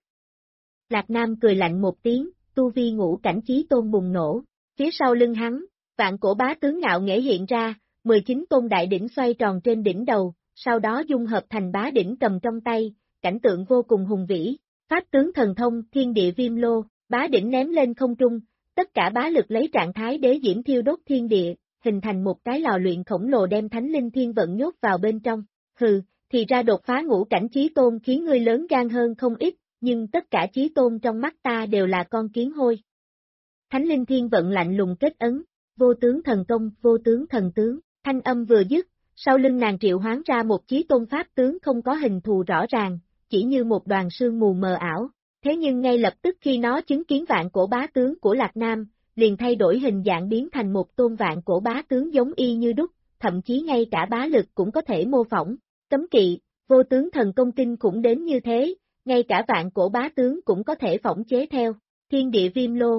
S2: Lạc Nam cười lạnh một tiếng, tu vi ngũ cảnh chí tôn bùng nổ, phía sau lưng hắn, vạn cổ bá tướng ngạo nghễ hiện ra, 19 tôn đại đỉnh xoay tròn trên đỉnh đầu, sau đó dung hợp thành bá đỉnh cầm trong tay, cảnh tượng vô cùng hùng vĩ, pháp tướng thần thông thiên địa viêm lô, bá đỉnh ném lên không trung, tất cả bá lực lấy trạng thái đế diễm thiêu đốt thiên địa, hình thành một cái lò luyện khổng lồ đem Thánh Linh Thiên Vận nhốt vào bên trong. Hừ, thì ra đột phá ngũ cảnh chí tôn khiến ngươi lớn gan hơn không ít, nhưng tất cả chí tôn trong mắt ta đều là con kiến hôi. Thánh Linh Thiên Vận lạnh lùng kết ấn, vô tướng thần công, vô tướng thần tướng, thanh âm vừa dứt, sau lưng nàng triệu hoán ra một chí tôn pháp tướng không có hình thù rõ ràng, chỉ như một đoàn sương mù mờ ảo. Thế nhưng ngay lập tức khi nó chứng kiến vạn cổ bá tướng của Lạc Nam, liền thay đổi hình dạng biến thành một tôn vạn cổ bá tướng giống y như đúc, thậm chí ngay cả bá lực cũng có thể mô phỏng. Cấm kỵ, vô tướng thần công kinh khủng đến như thế, ngay cả vạn cổ bá tướng cũng có thể phỏng chế theo, thiên địa viêm lô.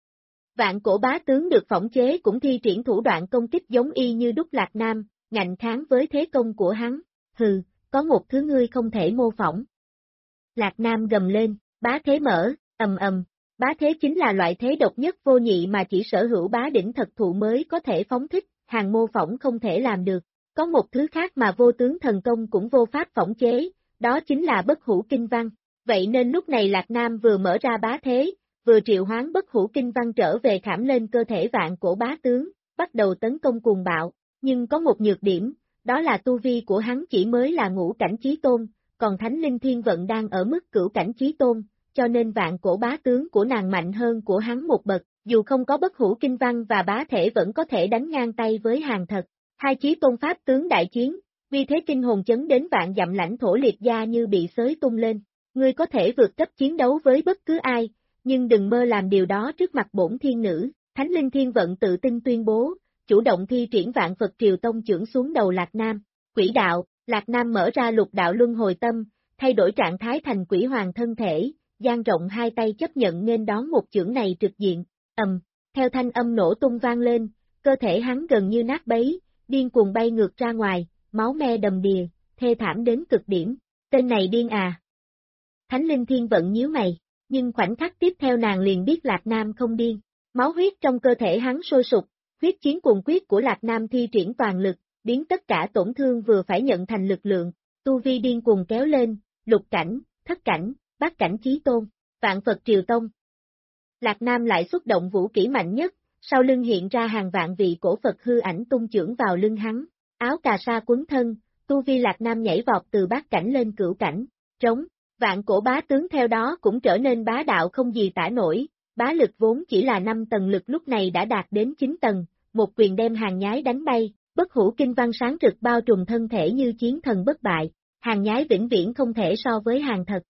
S2: Vạn cổ bá tướng được phỏng chế cũng thi triển thủ đoạn công kích giống y như đúc Lạc Nam, ngạnh kháng với thế công của hắn, hừ, có một thứ ngươi không thể mô phỏng. Lạc Nam gầm lên, bá thế mở, ầm ầm, bá thế chính là loại thế độc nhất vô nhị mà chỉ sở hữu bá đỉnh thật thụ mới có thể phóng thích, hàng mô phỏng không thể làm được. Có một thứ khác mà vô tướng thần công cũng vô pháp phỏng chế, đó chính là bất hủ kinh văn. Vậy nên lúc này Lạc Nam vừa mở ra bá thế, vừa triệu hoán bất hủ kinh văn trở về khảm lên cơ thể vạn cổ bá tướng, bắt đầu tấn công cuồng bạo. Nhưng có một nhược điểm, đó là tu vi của hắn chỉ mới là ngũ cảnh chí tôn, còn Thánh Linh Thiên Vận đang ở mức cửu cảnh chí tôn, cho nên vạn cổ bá tướng của nàng mạnh hơn của hắn một bậc, dù không có bất hủ kinh văn và bá thể vẫn có thể đánh ngang tay với hàng thật. Hai chí tôn pháp tướng đại chiến, vì thế kinh hồn chấn đến vạn dặm lãnh thổ liệt gia như bị xới tung lên. Ngươi có thể vượt cấp chiến đấu với bất cứ ai, nhưng đừng mơ làm điều đó trước mặt bổn thiên nữ. Thánh Linh Thiên Vận tự tin tuyên bố, chủ động thi triển vạn Phật Triều Tông chưởng xuống đầu Lạc Nam. Quỷ đạo, Lạc Nam mở ra lục đạo luân hồi tâm, thay đổi trạng thái thành quỷ hoàng thân thể, dang rộng hai tay chấp nhận nên đón một chưởng này trực diện. Theo thanh âm nổ tung vang lên, cơ thể hắn gần như nát bấy, điên cuồng bay ngược ra ngoài, máu me đầm đìa, thê thảm đến cực điểm. Tên này điên à? Thánh Linh Thiên Vận nhíu mày, nhưng khoảnh khắc tiếp theo nàng liền biết Lạc Nam không điên. Máu huyết trong cơ thể hắn sôi sục, huyết chiến cuồng quyết của Lạc Nam thi triển toàn lực, biến tất cả tổn thương vừa phải nhận thành lực lượng, tu vi điên cuồng kéo lên, lục cảnh, thất cảnh, bát cảnh chí tôn, vạn Phật Triều Tông. Lạc Nam lại xuất động vũ kỹ mạnh nhất, sau lưng hiện ra hàng vạn vị cổ Phật hư ảnh tung chưởng vào lưng hắn, áo cà sa quấn thân, tu vi Lạc Nam nhảy vọt từ bát cảnh lên cửu cảnh, trống, vạn cổ bá tướng theo đó cũng trở nên bá đạo không gì tả nổi, bá lực vốn chỉ là 5 tầng lực lúc này đã đạt đến 9 tầng, một quyền đem hàng nhái đánh bay, bất hủ kinh văn sáng rực bao trùm thân thể như chiến thần bất bại, hàng nhái vĩnh viễn không thể so với hàng thật.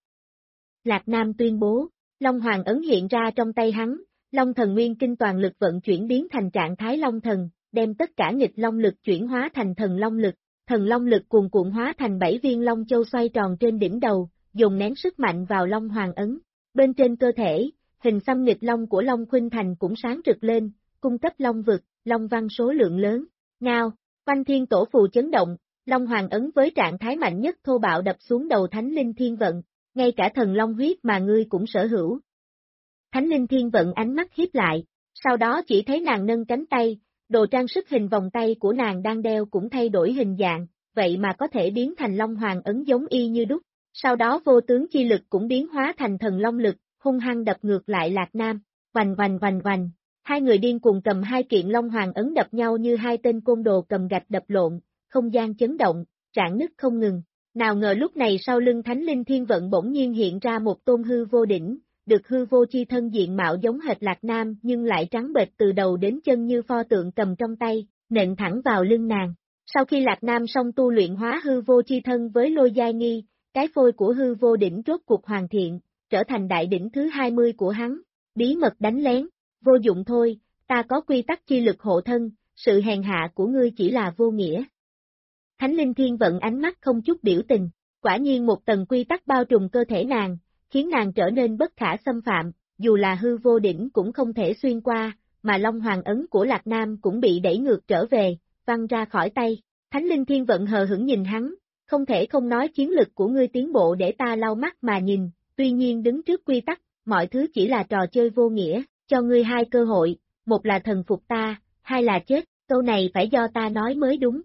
S2: Lạc Nam tuyên bố, Long Hoàng ấn hiện ra trong tay hắn, Long Thần Nguyên Kinh toàn lực vận chuyển biến thành trạng thái Long Thần, đem tất cả nghịch Long lực chuyển hóa thành thần Long lực cuồn cuộn hóa thành 7 viên Long Châu xoay tròn trên đỉnh đầu, dùng nén sức mạnh vào Long Hoàng ấn. Bên trên cơ thể, hình xăm nghịch Long của Long Khuynh Thành cũng sáng rực lên, cung cấp Long vực, Long văn số lượng lớn. Ngao, Oanh Thiên Tổ phù chấn động, Long Hoàng ấn với trạng thái mạnh nhất thô bạo đập xuống đầu Thánh Linh Thiên Vận, ngay cả thần Long huyết mà ngươi cũng sở hữu. Thánh Linh Thiên Vận ánh mắt hiếp lại, sau đó chỉ thấy nàng nâng cánh tay, đồ trang sức hình vòng tay của nàng đang đeo cũng thay đổi hình dạng, vậy mà có thể biến thành Long Hoàng ấn giống y như đúc. Sau đó vô tướng chi lực cũng biến hóa thành thần long lực, hung hăng đập ngược lại Lạc Nam, vành vành vành vành. Hai người điên cuồng cầm hai kiện Long Hoàng ấn đập nhau như hai tên côn đồ cầm gạch đập lộn, không gian chấn động, rạn nứt không ngừng. Nào ngờ lúc này sau lưng Thánh Linh Thiên Vận bỗng nhiên hiện ra một tôn hư vô đỉnh, được hư vô chi thân diện mạo giống hệt Lạc Nam nhưng lại trắng bệch từ đầu đến chân như pho tượng cầm trong tay, nện thẳng vào lưng nàng. Sau khi Lạc Nam xong tu luyện hóa hư vô chi thân với Lôi Giai Nghi, cái phôi của hư vô đỉnh rốt cuộc hoàn thiện, trở thành đại đỉnh thứ 20 của hắn, bí mật đánh lén, vô dụng thôi, ta có quy tắc chi lực hộ thân, sự hèn hạ của ngươi chỉ là vô nghĩa. Thánh Linh Thiên Vận ánh mắt không chút biểu tình, quả nhiên một tầng quy tắc bao trùm cơ thể nàng, khiến nàng trở nên bất khả xâm phạm, dù là hư vô đỉnh cũng không thể xuyên qua, mà Long Hoàng ấn của Lạc Nam cũng bị đẩy ngược trở về, văng ra khỏi tay. Thánh Linh Thiên Vận hờ hững nhìn hắn, không thể không nói chiến lực của ngươi tiến bộ để ta lau mắt mà nhìn, tuy nhiên đứng trước quy tắc, mọi thứ chỉ là trò chơi vô nghĩa, cho ngươi hai cơ hội, một là thần phục ta, hai là chết, câu này phải do ta nói mới đúng.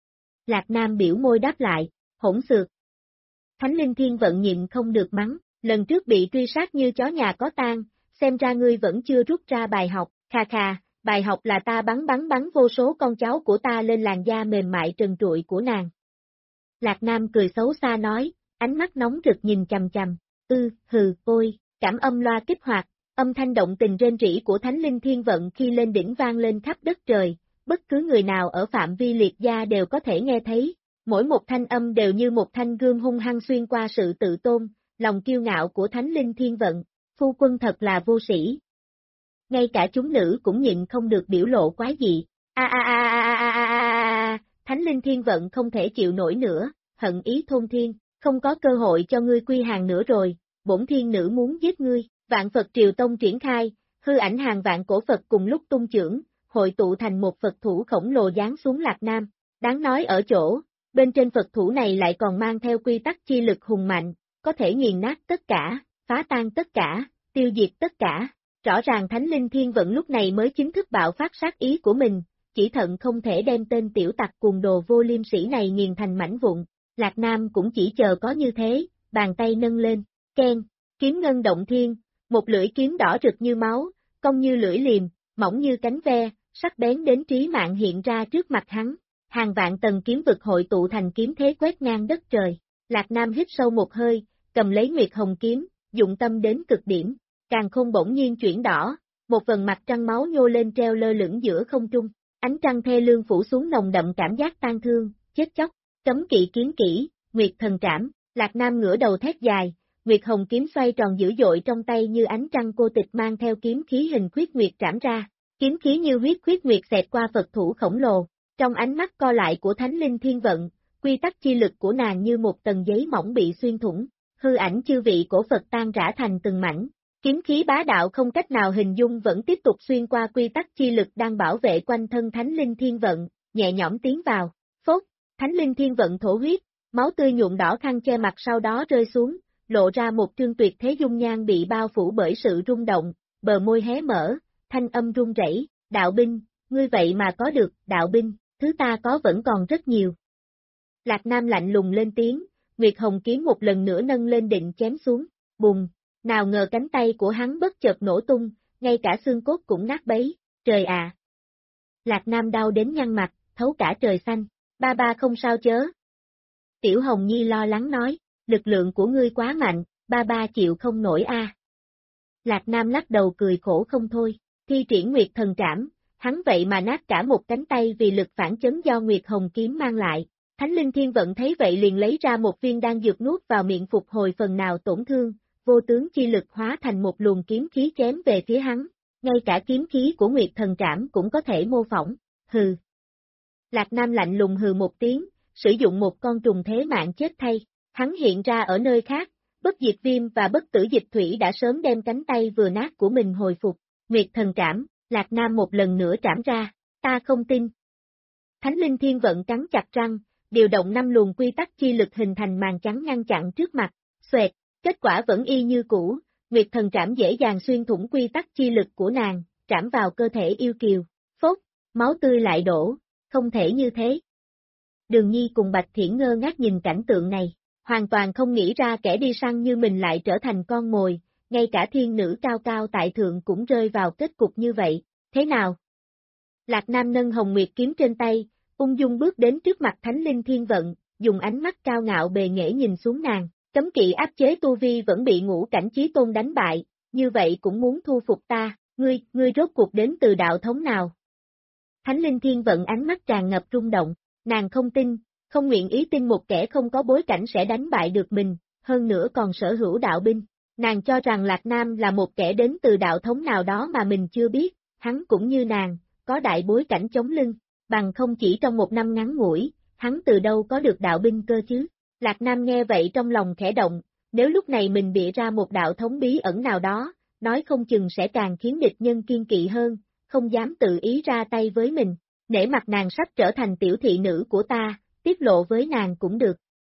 S2: Lạc Nam biểu môi đáp lại, hỗn xược. Thánh Linh Thiên Vận nhịn không được mắng, lần trước bị truy sát như chó nhà có tang, xem ra ngươi vẫn chưa rút ra bài học, khà khà, bài học là ta bắn vô số con cháu của ta lên làn da mềm mại trần trụi của nàng. Lạc Nam cười xấu xa nói, ánh mắt nóng rực nhìn chằm chằm, hừ, ôi, cảm âm loa kích hoạt, âm thanh động tình rên rỉ của Thánh Linh Thiên Vận khi lên đỉnh vang lên khắp đất trời, bất cứ người nào ở phạm vi liệt gia đều có thể nghe thấy, mỗi một thanh âm đều như một thanh gươm hung hăng xuyên qua sự tự tôn, lòng kiêu ngạo của Thánh Linh Thiên Vận, phu quân thật là vô sĩ. Ngay cả chúng nữ cũng nhịn không được biểu lộ quái dị, Thánh Linh Thiên Vận không thể chịu nổi nữa, hận ý thôn thiên, không có cơ hội cho ngươi quy hàng nữa rồi, bổn thiên nữ muốn giết ngươi, Vạn Phật Triều Tông triển khai, hư ảnh hàng vạn cổ Phật cùng lúc tung chưởng, hội tụ thành một Phật thủ khổng lồ giáng xuống Lạc Nam, đáng nói ở chỗ, bên trên Phật thủ này lại còn mang theo quy tắc chi lực hùng mạnh, có thể nghiền nát tất cả, phá tan tất cả, tiêu diệt tất cả. Rõ ràng Thánh Linh Thiên Vận lúc này mới chính thức bạo phát sát ý của mình, chỉ thận không thể đem tên tiểu tặc cuồng đồ vô liêm sỉ này nghiền thành mảnh vụn. Lạc Nam cũng chỉ chờ có như thế, bàn tay nâng lên, keng, kiếm ngân động thiên, một lưỡi kiếm đỏ rực như máu, cong như lưỡi liềm, mỏng như cánh ve, sắc bén đến trí mạng hiện ra trước mặt hắn. Hàng vạn tầng kiếm vực hội tụ thành kiếm thế quét ngang đất trời. Lạc Nam hít sâu một hơi, cầm lấy Nguyệt Hồng kiếm, dụng tâm đến cực điểm. Càn khôn bỗng nhiên chuyển đỏ, một vầng mặt trăng máu nhô lên treo lơ lửng giữa không trung, ánh trăng thê lương phủ xuống nồng đậm cảm giác tang thương, chết chóc, cấm kỵ kiếm kỹ, Nguyệt Thần Trảm, Lạc Nam ngửa đầu thét dài, Nguyệt Hồng kiếm xoay tròn dữ dội trong tay như ánh trăng cô tịch mang theo kiếm khí hình khuyết nguyệt trảm ra, kiếm khí như huyết khuyết nguyệt xẹt qua Phật thủ khổng lồ, trong ánh mắt co lại của Thánh Linh Thiên Vận, quy tắc chi lực của nàng như một tầng giấy mỏng bị xuyên thủng, hư ảnh chư vị cổ Phật tan rã thành từng mảnh. Kiếm khí bá đạo không cách nào hình dung vẫn tiếp tục xuyên qua quy tắc chi lực đang bảo vệ quanh thân Thánh Linh Thiên Vận, nhẹ nhõm tiến vào, phốt, Thánh Linh Thiên Vận thổ huyết, máu tươi nhuộm đỏ khăn che mặt sau đó rơi xuống, lộ ra một trương tuyệt thế dung nhan bị bao phủ bởi sự rung động, bờ môi hé mở, thanh âm run rẩy, đạo binh, ngươi vậy mà có được, đạo binh, thứ ta có vẫn còn rất nhiều. Lạc Nam lạnh lùng lên tiếng, Nguyệt Hồng kiếm một lần nữa nâng lên định chém xuống, bùng. Nào ngờ cánh tay của hắn bất chợt nổ tung, ngay cả xương cốt cũng nát bấy, trời à! Lạc Nam đau đến nhăn mặt, thấu cả trời xanh, ba không sao chớ. Tiểu Hồng Nhi lo lắng nói, lực lượng của ngươi quá mạnh, ba chịu không nổi a. Lạc Nam lắc đầu cười khổ không thôi, thi triển Nguyệt Thần Trảm, hắn vậy mà nát cả một cánh tay vì lực phản chấn do Nguyệt Hồng kiếm mang lại. Thánh Linh Thiên Vận thấy vậy liền lấy ra một viên đan dược nuốt vào miệng phục hồi phần nào tổn thương. Vô tướng chi lực hóa thành một luồng kiếm khí chém về phía hắn, ngay cả kiếm khí của Nguyệt Thần Trảm cũng có thể mô phỏng, hừ. Lạc Nam lạnh lùng hừ một tiếng, sử dụng một con trùng thế mạng chết thay, hắn hiện ra ở nơi khác, Bất Diệt Viêm và Bất Tử Dịch Thủy đã sớm đem cánh tay vừa nát của mình hồi phục, Nguyệt Thần Trảm, Lạc Nam một lần nữa trảm ra, ta không tin. Thánh Linh Thiên Vận cắn chặt răng, điều động 5 luồng quy tắc chi lực hình thành màn trắng ngăn chặn trước mặt, xoẹt, kết quả vẫn y như cũ, Nguyệt Thần Trảm dễ dàng xuyên thủng quy tắc chi lực của nàng, trảm vào cơ thể yêu kiều, phốt, máu tươi lại đổ, không thể như thế. Đường Nhi cùng Bạch Thiển ngơ ngác nhìn cảnh tượng này, hoàn toàn không nghĩ ra kẻ đi săn như mình lại trở thành con mồi, ngay cả thiên nữ cao cao tại thượng cũng rơi vào kết cục như vậy, thế nào? Lạc Nam nâng Hồng Nguyệt kiếm trên tay, ung dung bước đến trước mặt Thánh Linh Thiên Vận, dùng ánh mắt cao ngạo bề nghệ nhìn xuống nàng, cấm kỵ áp chế tu vi vẫn bị Ngũ Cảnh Chí Tôn đánh bại, như vậy cũng muốn thu phục ta, ngươi rốt cuộc đến từ đạo thống nào? Thánh Linh Thiên Vận ánh mắt tràn ngập rung động, nàng không tin, không nguyện ý tin một kẻ không có bối cảnh sẽ đánh bại được mình, hơn nữa còn sở hữu đạo binh. Nàng cho rằng Lạc Nam là một kẻ đến từ đạo thống nào đó mà mình chưa biết, hắn cũng như nàng, có đại bối cảnh chống lưng, bằng không chỉ trong một năm ngắn ngủi, hắn từ đâu có được đạo binh cơ chứ. Lạc Nam nghe vậy trong lòng khẽ động, nếu lúc này mình bịa ra một đạo thống bí ẩn nào đó, nói không chừng sẽ càng khiến địch nhân kiên kỵ hơn, không dám tự ý ra tay với mình, nể mặt nàng sắp trở thành tiểu thị nữ của ta, tiết lộ với nàng cũng được.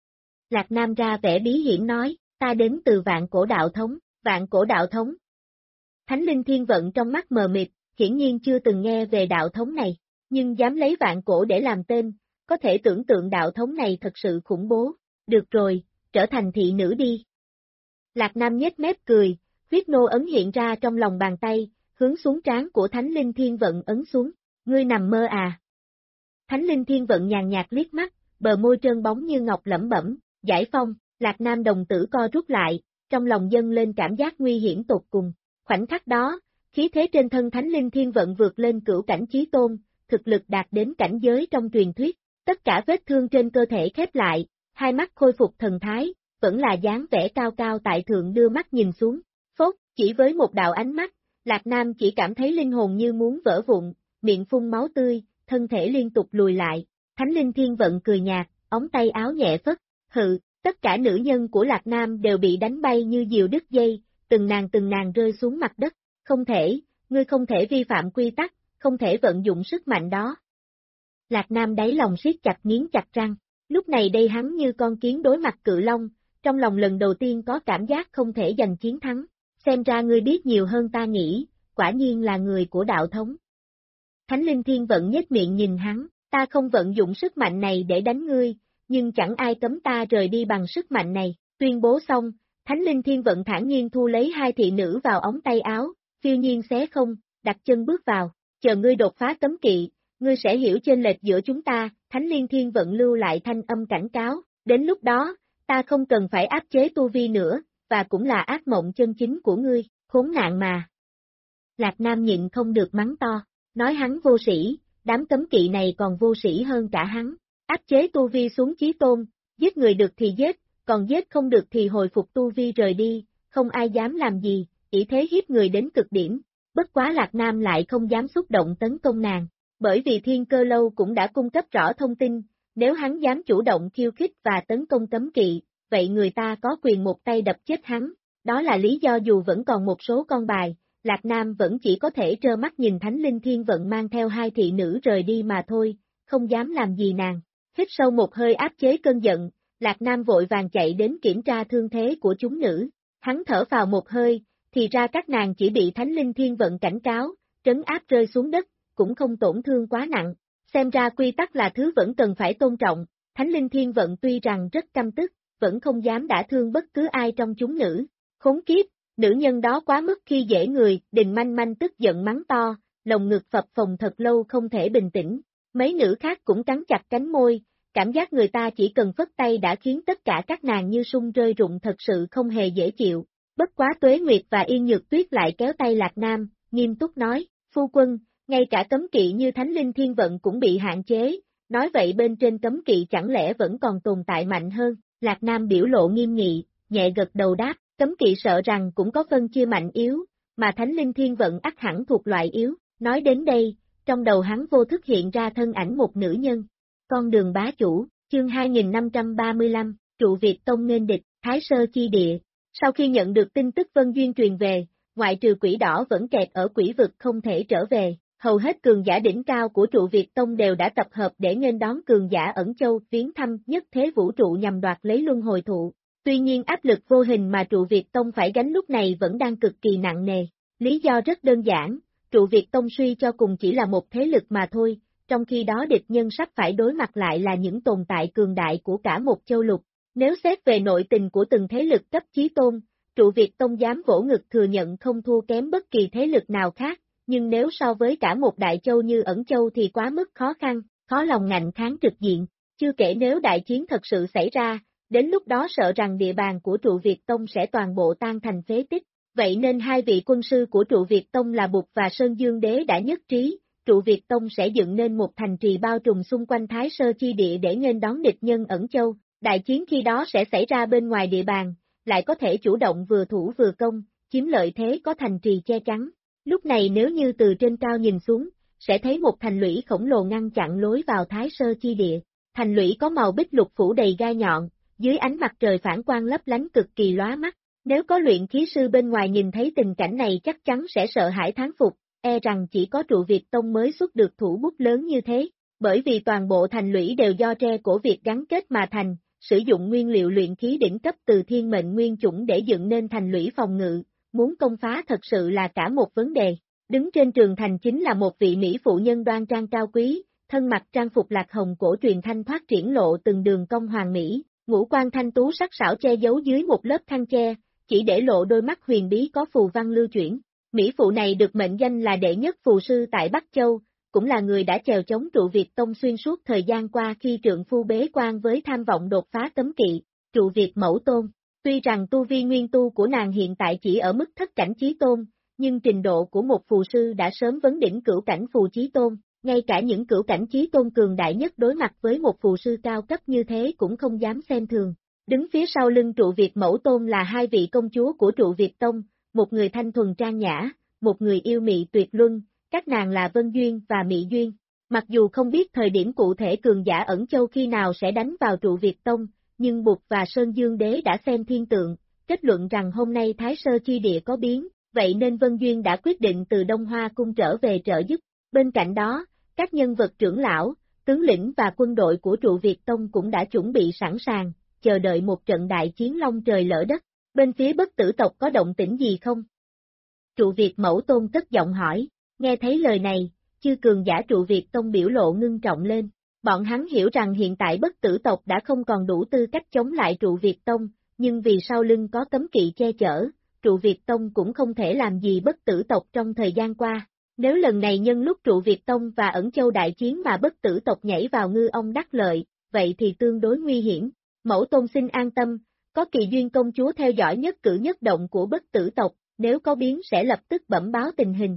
S2: Lạc Nam ra vẻ bí hiểm nói, ta đến từ Vạn Cổ Đạo Thống, Vạn Cổ Đạo Thống. Thánh Linh Thiên Vận trong mắt mờ mịt, hiển nhiên chưa từng nghe về đạo thống này, nhưng dám lấy Vạn Cổ để làm tên, có thể tưởng tượng đạo thống này thật sự khủng bố, được rồi, trở thành thị nữ đi. Lạc Nam nhếch mép cười, huyết nô ấn hiện ra trong lòng bàn tay, hướng xuống trán của Thánh Linh Thiên Vận ấn xuống, ngươi nằm mơ à. Thánh Linh Thiên Vận nhàn nhạt liếc mắt, bờ môi trơn bóng như ngọc lẩm bẩm, giải phong, Lạc Nam đồng tử co rút lại, trong lòng dâng lên cảm giác nguy hiểm tột cùng. Khoảnh khắc đó, khí thế trên thân Thánh Linh Thiên Vận vượt lên cửu cảnh chí tôn, thực lực đạt đến cảnh giới trong truyền thuyết, tất cả vết thương trên cơ thể khép lại, hai mắt khôi phục thần thái, vẫn là dáng vẻ cao cao tại thượng đưa mắt nhìn xuống, phốt, chỉ với một đạo ánh mắt, Lạc Nam chỉ cảm thấy linh hồn như muốn vỡ vụn, miệng phun máu tươi, thân thể liên tục lùi lại, Thánh Linh Thiên Vận cười nhạt, ống tay áo nhẹ phất, hự, tất cả nữ nhân của Lạc Nam đều bị đánh bay như diều đứt dây, từng nàng rơi xuống mặt đất, không thể, ngươi không thể vi phạm quy tắc, không thể vận dụng sức mạnh đó. Lạc Nam đáy lòng siết chặt nghiến chặt răng, lúc này đây hắn như con kiến đối mặt cự long, trong lòng lần đầu tiên có cảm giác không thể giành chiến thắng, xem ra ngươi biết nhiều hơn ta nghĩ, quả nhiên là người của đạo thống. Thánh Linh Thiên Vận nhếch miệng nhìn hắn, ta không vận dụng sức mạnh này để đánh ngươi, nhưng chẳng ai cấm ta rời đi bằng sức mạnh này, tuyên bố xong, Thánh Linh Thiên Vận thản nhiên thu lấy hai thị nữ vào ống tay áo, phiêu nhiên xé không, đặt chân bước vào, chờ ngươi đột phá cấm kỵ, ngươi sẽ hiểu chênh lệch giữa chúng ta, Thánh Linh Thiên Vận lưu lại thanh âm cảnh cáo, đến lúc đó, ta không cần phải áp chế tu vi nữa, và cũng là ác mộng chân chính của ngươi, khốn nạn mà. Lạc Nam nhịn không được mắng to, nói hắn vô sĩ, đám cấm kỵ này còn vô sĩ hơn cả hắn, áp chế tu vi xuống chí tôn, giết người được thì giết, còn giết không được thì hồi phục tu vi rời đi, không ai dám làm gì, ỷ thế hiếp người đến cực điểm, bất quá Lạc Nam lại không dám xúc động tấn công nàng, bởi vì Thiên Cơ Lâu cũng đã cung cấp rõ thông tin, nếu hắn dám chủ động khiêu khích và tấn công cấm kỵ, vậy người ta có quyền một tay đập chết hắn, đó là lý do dù vẫn còn một số con bài, Lạc Nam vẫn chỉ có thể trơ mắt nhìn Thánh Linh Thiên Vận mang theo hai thị nữ rời đi mà thôi, không dám làm gì nàng. Hít sâu một hơi áp chế cơn giận, Lạc Nam vội vàng chạy đến kiểm tra thương thế của chúng nữ, hắn thở vào một hơi, thì ra các nàng chỉ bị Thánh Linh Thiên Vận cảnh cáo, trấn áp rơi xuống đất, cũng không tổn thương quá nặng, xem ra quy tắc là thứ vẫn cần phải tôn trọng, Thánh Linh Thiên Vận tuy rằng rất căm tức, vẫn không dám đả thương bất cứ ai trong chúng nữ, khốn kiếp, nữ nhân đó quá mức khi dễ người, Đình Manh Manh tức giận mắng to, lồng ngực phập phồng thật lâu không thể bình tĩnh, mấy nữ khác cũng cắn chặt cánh môi, cảm giác người ta chỉ cần phất tay đã khiến tất cả các nàng như sung rơi rụng thật sự không hề dễ chịu, bất quá Tuế Nguyệt và Yên Nhược Tuyết lại kéo tay Lạc Nam, nghiêm túc nói, phu quân, ngay cả cấm kỵ như Thánh Linh Thiên Vận cũng bị hạn chế, nói vậy bên trên cấm kỵ chẳng lẽ vẫn còn tồn tại mạnh hơn, Lạc Nam biểu lộ nghiêm nghị, nhẹ gật đầu đáp, cấm kỵ sợ rằng cũng có phân chia mạnh yếu, mà Thánh Linh Thiên Vận ắt hẳn thuộc loại yếu, nói đến đây, trong đầu hắn vô thức hiện ra thân ảnh một nữ nhân. Con đường bá chủ, chương 2535, trụ Việt Tông nghênh địch, Thái Sơ chi địa. Sau khi nhận được tin tức Vân Duyên truyền về, ngoại trừ quỷ đỏ vẫn kẹt ở quỷ vực không thể trở về, hầu hết cường giả đỉnh cao của trụ Việt Tông đều đã tập hợp để nghênh đón cường giả ẩn châu viếng thăm nhất thế vũ trụ nhằm đoạt lấy luân hồi thụ. Tuy nhiên áp lực vô hình mà trụ Việt Tông phải gánh lúc này vẫn đang cực kỳ nặng nề. Lý do rất đơn giản, trụ Việt Tông suy cho cùng chỉ là một thế lực mà thôi, trong khi đó địch nhân sắp phải đối mặt lại là những tồn tại cường đại của cả một châu lục. Nếu xét về nội tình của từng thế lực cấp chí tôn, trụ Việt Tông dám vỗ ngực thừa nhận không thua kém bất kỳ thế lực nào khác, nhưng nếu so với cả một đại châu như Ẩn Châu thì quá mức khó khăn, khó lòng ngạnh kháng trực diện, chưa kể nếu đại chiến thật sự xảy ra, đến lúc đó sợ rằng địa bàn của trụ Việt Tông sẽ toàn bộ tan thành phế tích. Vậy nên hai vị quân sư của trụ Việt Tông là Bụt và Sơn Dương Đế đã nhất trí, trụ Việt Tông sẽ dựng nên một thành trì bao trùm xung quanh Thái Sơ chi địa để nghênh đón địch nhân Ẩn Châu, đại chiến khi đó sẽ xảy ra bên ngoài địa bàn, lại có thể chủ động vừa thủ vừa công, chiếm lợi thế có thành trì che chắn. Lúc này nếu như từ trên cao nhìn xuống, sẽ thấy một thành lũy khổng lồ ngăn chặn lối vào Thái Sơ chi địa. Thành lũy có màu bích lục phủ đầy gai nhọn, dưới ánh mặt trời phản quang lấp lánh cực kỳ lóa mắt. Nếu có luyện khí sư bên ngoài nhìn thấy tình cảnh này chắc chắn sẽ sợ hãi thán phục, e rằng chỉ có trụ Việt Tông mới xuất được thủ bút lớn như thế, bởi vì toàn bộ thành lũy đều do tre cổ Việt gắn kết mà thành, sử dụng nguyên liệu luyện khí đỉnh cấp từ thiên mệnh nguyên chủng để dựng nên thành lũy phòng ngự, muốn công phá thật sự là cả một vấn đề. Đứng trên tường thành chính là một vị mỹ phụ nhân đoan trang cao quý, thân mặc trang phục lạc hồng cổ truyền thanh thoát triển lộ từng đường cong hoàng mỹ, ngũ quan thanh tú sắc sảo che giấu dưới một lớp khăn che, chỉ để lộ đôi mắt huyền bí có phù văn lưu chuyển. Mỹ phụ này được mệnh danh là đệ nhất phù sư tại Bắc Châu, cũng là người đã chèo chống trụ Việt Tông xuyên suốt thời gian qua khi trượng phu bế quan với tham vọng đột phá cấm kỵ, trụ Việt Mẫu Tôn. Tuy rằng tu vi nguyên tu của nàng hiện tại chỉ ở mức thất cảnh chí tôn, nhưng trình độ của một phù sư đã sớm vấn đỉnh cửu cảnh phù chí tôn, ngay cả những cửu cảnh chí tôn cường đại nhất đối mặt với một phù sư cao cấp như thế cũng không dám xem thường. Đứng phía sau lưng trụ Việt Mẫu Tôn là hai vị công chúa của trụ Việt Tông, một người thanh thuần trang nhã, một người yêu mị tuyệt luân, các nàng là Vân Duyên và Mị Duyên. Mặc dù không biết thời điểm cụ thể cường giả Ẩn Châu khi nào sẽ đánh vào trụ Việt Tông, nhưng Bụt và Sơn Dương Đế đã xem thiên tượng, kết luận rằng hôm nay Thái Sơ chi địa có biến, vậy nên Vân Duyên đã quyết định từ Đông Hoa cung trở về trợ giúp. Bên cạnh đó, các nhân vật trưởng lão, tướng lĩnh và quân đội của trụ Việt Tông cũng đã chuẩn bị sẵn sàng, chờ đợi một trận đại chiến long trời lỡ đất. Bên phía Bất Tử tộc có động tĩnh gì không? Trụ Việt Mẫu Tôn cất giọng hỏi, nghe thấy lời này, chư cường giả trụ Việt Tông biểu lộ ngưng trọng lên. Bọn hắn hiểu rằng hiện tại Bất Tử tộc đã không còn đủ tư cách chống lại trụ Việt Tông, nhưng vì sau lưng có cấm kỵ che chở, trụ Việt Tông cũng không thể làm gì Bất Tử tộc trong thời gian qua. Nếu lần này nhân lúc trụ Việt Tông và Ẩn Châu đại chiến mà Bất Tử tộc nhảy vào ngư ông đắc lợi, vậy thì tương đối nguy hiểm. Mẫu Tôn xin an tâm, có Kỳ Duyên công chúa theo dõi nhất cử nhất động của Bất Tử tộc, nếu có biến sẽ lập tức bẩm báo tình hình.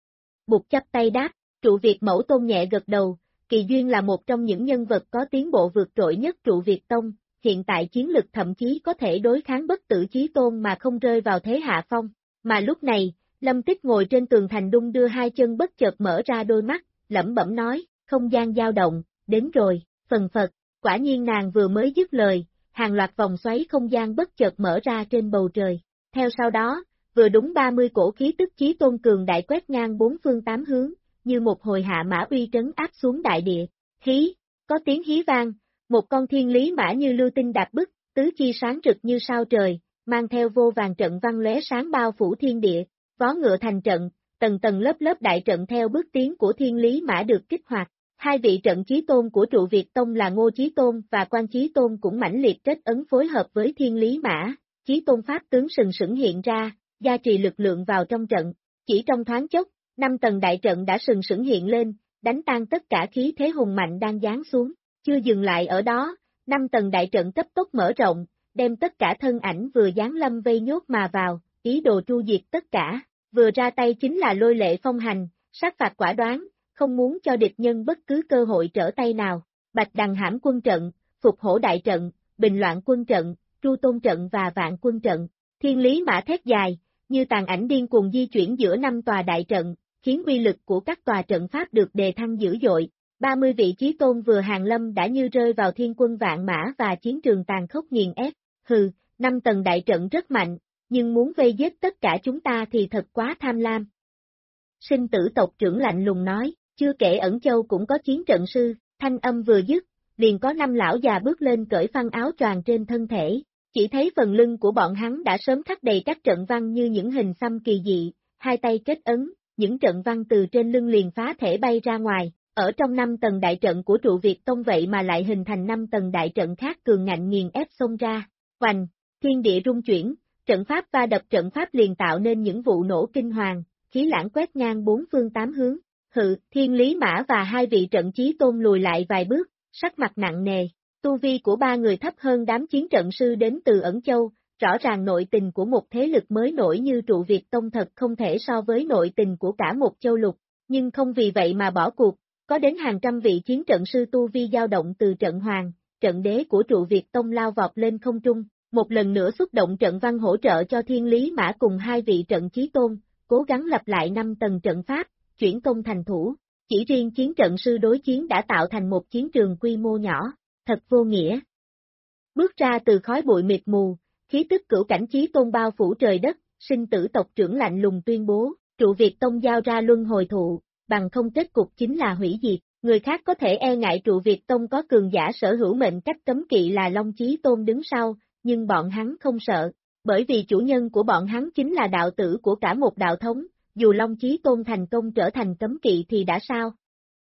S2: Bụt chắp tay đáp, trụ Việt Mẫu Tôn nhẹ gật đầu, Kỳ Duyên là một trong những nhân vật có tiến bộ vượt trội nhất trụ Việt Tông, hiện tại chiến lực thậm chí có thể đối kháng Bất Tử Chí Tôn mà không rơi vào thế hạ phong. Mà lúc này, Lâm Tích ngồi trên tường thành đung đưa hai chân bất chợt mở ra đôi mắt, lẩm bẩm nói, không gian dao động, đến rồi, phần phật, quả nhiên nàng vừa mới dứt lời, hàng loạt vòng xoáy không gian bất chợt mở ra trên bầu trời. Theo sau đó, vừa đúng 30 cổ khí tức chí tôn cường đại quét ngang bốn phương tám hướng, như một hồi hạ mã uy trấn áp xuống đại địa. Hí, có tiếng hí vang, một con thiên lý mã như lưu tinh đạp bức, tứ chi sáng rực như sao trời, mang theo vô vàng trận văn lóe sáng bao phủ thiên địa, vó ngựa thành trận, tầng tầng lớp lớp đại trận theo bước tiến của thiên lý mã được kích hoạt. Hai vị trận chí tôn của trụ Việt Tông là Ngô Chí Tôn và Quan Chí Tôn cũng mãnh liệt kết ấn phối hợp với thiên lý mã, Chí Tôn pháp tướng sừng sững hiện ra, gia trì lực lượng vào trong trận. Chỉ trong thoáng chốc, 5 tầng đại trận đã sừng sững hiện lên, đánh tan tất cả khí thế hùng mạnh đang giáng xuống. Chưa dừng lại ở đó, 5 tầng đại trận cấp tốc mở rộng, đem tất cả thân ảnh vừa giáng lâm vây nhốt mà vào, ý đồ tru diệt tất cả. Vừa ra tay chính là lôi lệ phong hành, sát phạt quả đoán, không muốn cho địch nhân bất cứ cơ hội trở tay nào. Bạch Đằng hãm quân trận, Phục Hổ đại trận, Bình Loạn quân trận, Tru Tôn trận và Vạn quân trận. Thiên lý mã thét dài, như tàn ảnh điên cuồng di chuyển giữa 5 tòa đại trận, khiến uy lực của các tòa trận pháp được đề thăng dữ dội. 30 vị chí tôn vừa hàng lâm đã như rơi vào thiên quân vạn mã và chiến trường tàn khốc nghiền ép. Hừ, 5 tầng đại trận rất mạnh, nhưng muốn vây giết tất cả chúng ta thì thật quá tham lam. Sinh tử tộc trưởng lạnh lùng nói, chưa kể Ẩn Châu cũng có chiến trận sư, thanh âm vừa dứt, liền có 5 lão già bước lên cởi phăng áo choàng trên thân thể, chỉ thấy phần lưng của bọn hắn đã sớm khắc đầy các trận văn như những hình xăm kỳ dị, hai tay kết ấn, những trận văn từ trên lưng liền phá thể bay ra ngoài, ở trong 5 tầng đại trận của trụ Việt Tông vậy mà lại hình thành 5 tầng đại trận khác cường ngạnh nghiền ép xông ra, hoành, thiên địa rung chuyển, trận pháp va đập trận pháp liền tạo nên những vụ nổ kinh hoàng, khí lãng quét ngang 4 phương 8 hướng. Hự, Thiên Lý Mã và 2 vị trận chí tôn lùi lại vài bước, sắc mặt nặng nề, tu vi của 3 người thấp hơn đám chiến trận sư đến từ Ẩn Châu, rõ ràng nội tình của một thế lực mới nổi như trụ Việt Tông thật không thể so với nội tình của cả một châu lục, nhưng không vì vậy mà bỏ cuộc, có đến hàng trăm vị chiến trận sư tu vi dao động từ trận hoàng, trận đế của trụ Việt Tông lao vọt lên không trung, một lần nữa xuất động trận văn hỗ trợ cho Thiên Lý Mã cùng 2 vị trận chí tôn, cố gắng lập lại 5 tầng trận pháp, chuyển công thành thủ, chỉ riêng chiến trận sư đối chiến đã tạo thành một chiến trường quy mô nhỏ, thật vô nghĩa. Bước ra từ khói bụi mịt mù, khí tức cửu cảnh chí tôn bao phủ trời đất, sinh tử tộc trưởng lạnh lùng tuyên bố, trụ Việt Tông giao ra luân hồi thụ, bằng không kết cục chính là hủy diệt, người khác có thể e ngại trụ Việt Tông có cường giả sở hữu mệnh cách cấm kỵ là Long Chí Tôn đứng sau, nhưng bọn hắn không sợ, bởi vì chủ nhân của bọn hắn chính là đạo tử của cả một đạo thống, dù Long Chí Tôn thành công trở thành cấm kỵ thì đã sao?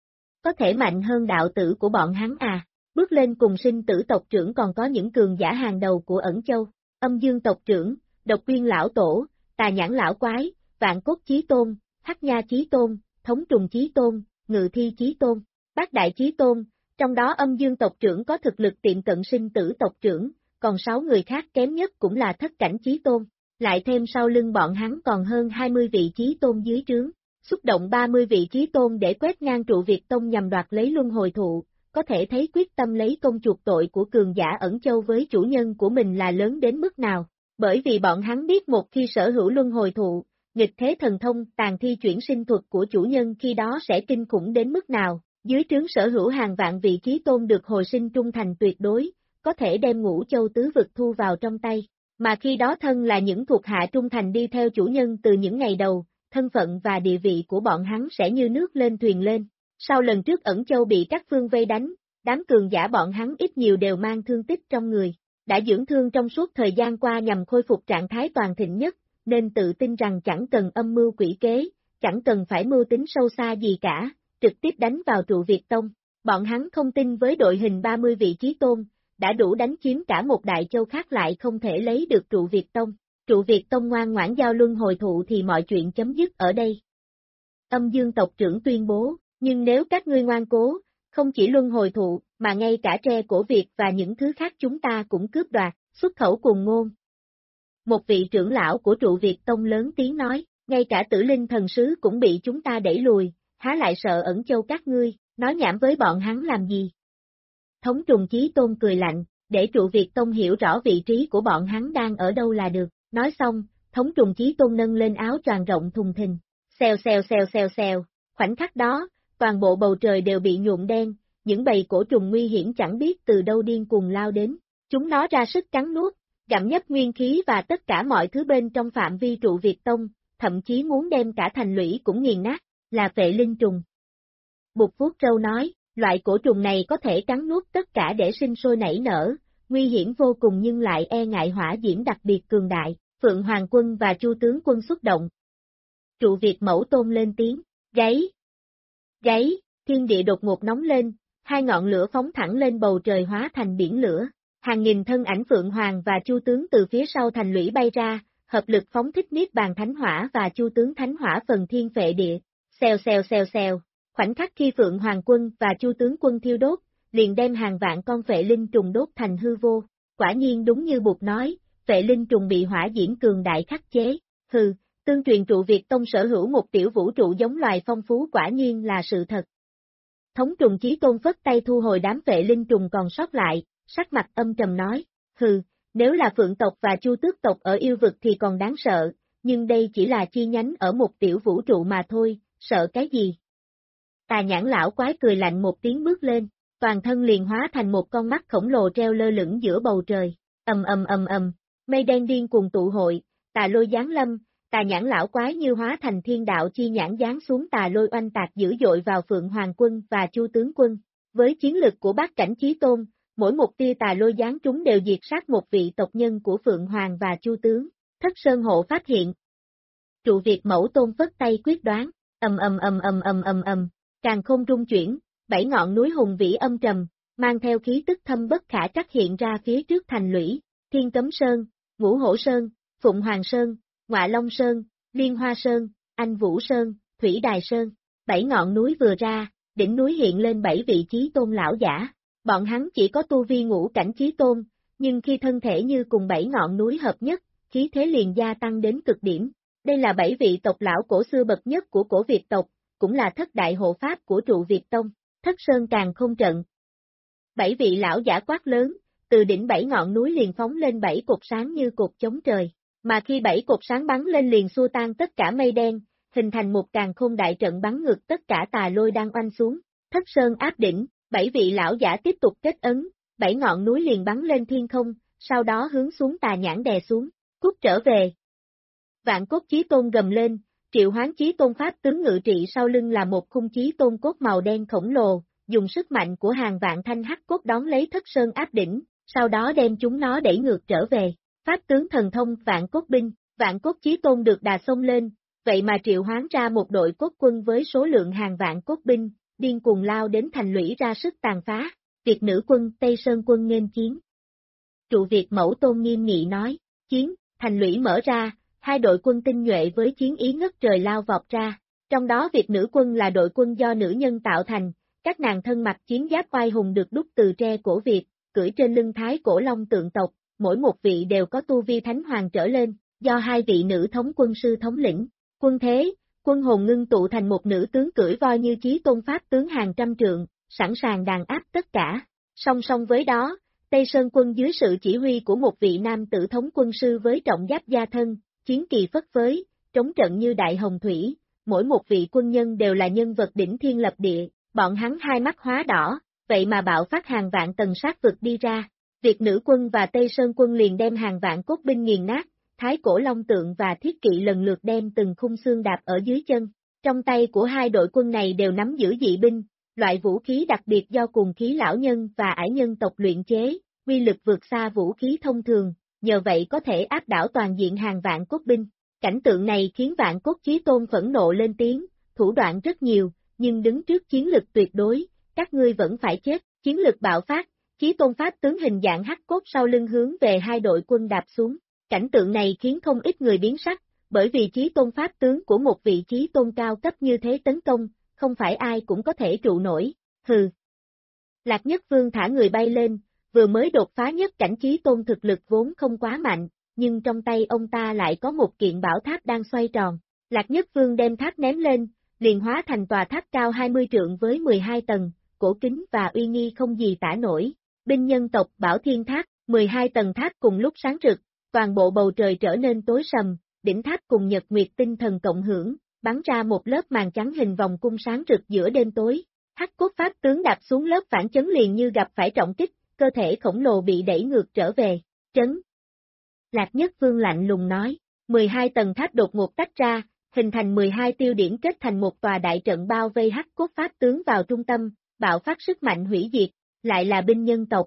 S2: Có thể mạnh hơn đạo tử của bọn hắn à? Bước lên cùng sinh tử tộc trưởng còn có những cường giả hàng đầu của Ẩn Châu, Âm Dương tộc trưởng, Độc Uyên lão tổ, Tà Nhãn lão quái, Vạn Cốt Chí Tôn, Hắc Nha Chí Tôn, Thống Trùng Chí Tôn, Ngự Thi Chí Tôn, Bát Đại Chí Tôn, trong đó Âm Dương tộc trưởng có thực lực tiệm cận sinh tử tộc trưởng, còn 6 người khác kém nhất cũng là Thất Cảnh Chí Tôn, lại thêm sau lưng bọn hắn còn hơn 20 vị Chí Tôn dưới trướng, xúc động 30 vị Chí Tôn để quét ngang trụ Việt Tông nhằm đoạt lấy luân hồi thụ, có thể thấy quyết tâm lấy công chuộc tội của cường giả Ẩn Châu với chủ nhân của mình là lớn đến mức nào, bởi vì bọn hắn biết một khi sở hữu luân hồi thụ, nghịch thế thần thông tàn thi chuyển sinh thuật của chủ nhân khi đó sẽ kinh khủng đến mức nào, dưới trướng sở hữu hàng vạn vị Chí Tôn được hồi sinh trung thành tuyệt đối, có thể đem Ngũ Châu tứ vực thu vào trong tay, mà khi đó thân là những thuộc hạ trung thành đi theo chủ nhân từ những ngày đầu, thân phận và địa vị của bọn hắn sẽ như nước lên thuyền lên. Sau lần trước Ẩn Châu bị các phương vây đánh, đám cường giả bọn hắn ít nhiều đều mang thương tích trong người, đã dưỡng thương trong suốt thời gian qua nhằm khôi phục trạng thái toàn thịnh nhất, nên tự tin rằng chẳng cần âm mưu quỷ kế, chẳng cần phải mưu tính sâu xa gì cả, trực tiếp đánh vào trụ Việt Tông. Bọn hắn không tin với đội hình 30 vị Chí Tôn, đã đủ đánh chiếm cả một đại châu khác lại không thể lấy được trụ Việt Tông. Trụ Việt Tông ngoan ngoãn giao luân hồi thụ thì mọi chuyện chấm dứt ở đây. Âm Dương tộc trưởng tuyên bố, nhưng nếu các ngươi ngoan cố, không chỉ luân hồi thụ, mà ngay cả tre cổ Việt và những thứ khác chúng ta cũng cướp đoạt, xuất khẩu cùng ngôn. Một vị trưởng lão của trụ Việt Tông lớn tiếng nói, ngay cả Tử Linh thần sứ cũng bị chúng ta đẩy lùi, há lại sợ Ẩn Châu các ngươi, nói nhảm với bọn hắn làm gì? Thống Trùng Chí Tôn cười lạnh, để trụ Việt Tông hiểu rõ vị trí của bọn hắn đang ở đâu là được, nói xong, Thống Trùng Chí Tôn nâng lên áo choàng rộng thùng thình, xèo xèo xèo xèo xèo, khoảnh khắc đó, toàn bộ bầu trời đều bị nhuộm đen, những bầy cổ trùng nguy hiểm chẳng biết từ đâu điên cuồng lao đến, chúng nó ra sức cắn nuốt, gặm nhấp nguyên khí và tất cả mọi thứ bên trong phạm vi trụ Việt Tông, thậm chí muốn đem cả thành lũy cũng nghiền nát, là Vệ Linh trùng. Bụt vuốt râu nói, loại cổ trùng này có thể cắn nuốt tất cả để sinh sôi nảy nở, nguy hiểm vô cùng nhưng lại e ngại hỏa diễm đặc biệt cường đại, Phượng Hoàng quân và Chu tướng quân xuất động. Trụ Việt Mẫu Tôn lên tiếng, gáy, gáy, thiên địa đột ngột nóng lên, 2 ngọn lửa phóng thẳng lên bầu trời hóa thành biển lửa, hàng nghìn thân ảnh Phượng Hoàng và Chu tướng từ phía sau thành lũy bay ra, hợp lực phóng thích Niết Bàn Thánh Hỏa và Chu tướng Thánh Hỏa phần thiên phệ địa, xèo xèo xèo xèo, khoảnh khắc khi Phượng Hoàng quân và Chu tướng quân thiêu đốt, liền đem hàng vạn con Vệ Linh trùng đốt thành hư vô, quả nhiên đúng như Bụt nói, Vệ Linh trùng bị hỏa diễm cường đại khắc chế, hừ, tương truyền trụ Việt Tông sở hữu một tiểu vũ trụ giống loài phong phú quả nhiên là sự thật. Thống Trùng Chí Tôn phất tay thu hồi đám Vệ Linh trùng còn sót lại, sắc mặt âm trầm nói, hừ, nếu là Phượng tộc và Chu tước tộc ở yêu vực thì còn đáng sợ, nhưng đây chỉ là chi nhánh ở một tiểu vũ trụ mà thôi, sợ cái gì? Tà Nhãn lão quái cười lạnh một tiếng bước lên, toàn thân liền hóa thành một con mắt khổng lồ treo lơ lửng giữa bầu trời, ầm, mây đen điên cuồng tụ hội, tà lôi giáng lâm, Tà nhãn lão quái như hóa thành thiên đạo chi nhãn giáng xuống tà lôi oanh tạc dữ dội vào Phượng Hoàng quân và Chu tướng quân. Với chiến lực của bát cảnh chí tôn, mỗi một tia tà lôi giáng trúng đều diệt sát một vị tộc nhân của Phượng Hoàng và Chu tướng. Thất Sơn hộ phát hiện. Trụ Việt Mẫu Tôn phất tay quyết đoán, càn khôn rung chuyển, 7 ngọn núi hùng vĩ âm trầm, mang theo khí tức thâm bất khả trắc hiện ra phía trước thành lũy, Thiên Cấm Sơn, Ngũ Hổ Sơn, Phụng Hoàng Sơn, Ngọa Long Sơn, Liên Hoa Sơn, Anh Vũ Sơn, Thủy Đài Sơn. 7 ngọn núi vừa ra, đỉnh núi hiện lên 7 vị chí tôn lão giả. Bọn hắn chỉ có tu vi ngũ cảnh chí tôn, nhưng khi thân thể như cùng 7 ngọn núi hợp nhất, khí thế liền gia tăng đến cực điểm. Đây là 7 vị tộc lão cổ xưa bậc nhất của cổ Việt tộc, cũng là thất đại hộ pháp của trụ Việt Tông, Thất Sơn Càn Khôn Trận. 7 vị lão giả quát lớn, từ đỉnh 7 ngọn núi liền phóng lên 7 cột sáng như cột chống trời, mà khi 7 cột sáng bắn lên liền xua tan tất cả mây đen, hình thành một càn khôn đại trận bắn ngược tất cả tà lôi đang oanh xuống. Thất Sơn áp đỉnh, 7 vị lão giả tiếp tục kết ấn, 7 ngọn núi liền bắn lên thiên không, sau đó hướng xuống tà nhãn đè xuống, cút trở về. Vạn Cốt Chí Tôn gầm lên, triệu hoán Chí Tôn pháp tướng ngự trị sau lưng là một khung Chí Tôn cốt màu đen khổng lồ, dùng sức mạnh của hàng vạn thanh hắc cốt đón lấy Thất Sơn áp đỉnh, sau đó đem chúng nó đẩy ngược trở về. Pháp tướng thần thông Vạn Cốt binh, Vạn Cốt Chí Tôn được đà xông lên, vậy mà triệu hoán ra một đội cốt quân với số lượng hàng vạn cốt binh, điên cuồng lao đến thành lũy ra sức tàn phá. Việt nữ quân Tây Sơn quân nghênh chiến. Trụ Việt Mẫu Tôn nghiêm nghị nói, chiến, thành lũy mở ra, 2 đội quân tinh nhuệ với chiến ý ngất trời lao vọt ra, trong đó Việt nữ quân là đội quân do nữ nhân tạo thành, các nàng thân mặc chiến giáp oai hùng được đúc từ tre cổ Việt, cưỡi trên lưng thái cổ long tượng tộc, mỗi một vị đều có tu vi thánh hoàng trở lên, do 2 vị nữ thống quân sư thống lĩnh. Quân thế, quân hồn ngưng tụ thành một nữ tướng cưỡi voi như Chí Tôn pháp tướng hàng trăm trượng, sẵn sàng đàn áp tất cả. Song song với đó, Tây Sơn quân dưới sự chỉ huy của một vị nam tử thống quân sư với trọng giáp gia thân, chiến kỳ phất phới, trống trận như đại hồng thủy, mỗi một vị quân nhân đều là nhân vật đỉnh thiên lập địa, bọn hắn hai mắt hóa đỏ, vậy mà bạo phát hàng vạn tầng sát vực đi ra. Việt nữ quân và Tây Sơn quân liền đem hàng vạn cốt binh nghiền nát, thái cổ long tượng và thiết kỵ lần lượt đem từng khung xương đạp ở dưới chân. Trong tay của 2 đội quân này đều nắm giữ dị binh, loại vũ khí đặc biệt do cùng khí lão nhân và ải nhân tộc luyện chế, uy lực vượt xa vũ khí thông thường, nhờ vậy có thể áp đảo toàn diện hàng vạn cốt binh. Cảnh tượng này khiến Vạn Cốt Chí Tôn phẫn nộ lên tiếng, thủ đoạn rất nhiều, nhưng đứng trước chiến lực tuyệt đối, các ngươi vẫn phải chết. Chiến lực bạo phát, Chí Tôn pháp tướng hình dạng hắc cốt sau lưng hướng về 2 đội quân đạp xuống. Cảnh tượng này khiến không ít người biến sắc, bởi vì Chí Tôn pháp tướng của một vị Chí Tôn cao cấp như thế tấn công, không phải ai cũng có thể trụ nổi. Hừ. Lạc Nhất Vương thả người bay lên, vừa mới đột phá nhất cảnh Chí Tôn thực lực vốn không quá mạnh, nhưng trong tay ông ta lại có một kiện bảo tháp đang xoay tròn. Lạc Nhất Vương đem tháp ném lên, liền hóa thành tòa tháp cao 20 trượng với 12 tầng, cổ kính và uy nghi không gì tả nổi. Binh nhân tộc Bảo Thiên Tháp, 12 tầng tháp cùng lúc sáng rực, toàn bộ bầu trời trở nên tối sầm, đỉnh tháp cùng nhật nguyệt tinh thần cộng hưởng, bắn ra một lớp màn trắng hình vòng cung sáng rực giữa đêm tối. Hắc cốt pháp tướng đạp xuống lớp phản chấn liền như gặp phải trọng kích, cơ thể khổng lồ bị đẩy ngược trở về. Trấn. Lạc Nhất Vương lạnh lùng nói, 12 tầng tháp đột ngột tách ra, hình thành 12 tiêu điểm kết thành một tòa đại trận bao vây hắc cốt pháp tướng vào trung tâm, bạo phát sức mạnh hủy diệt, lại là binh nhân tộc.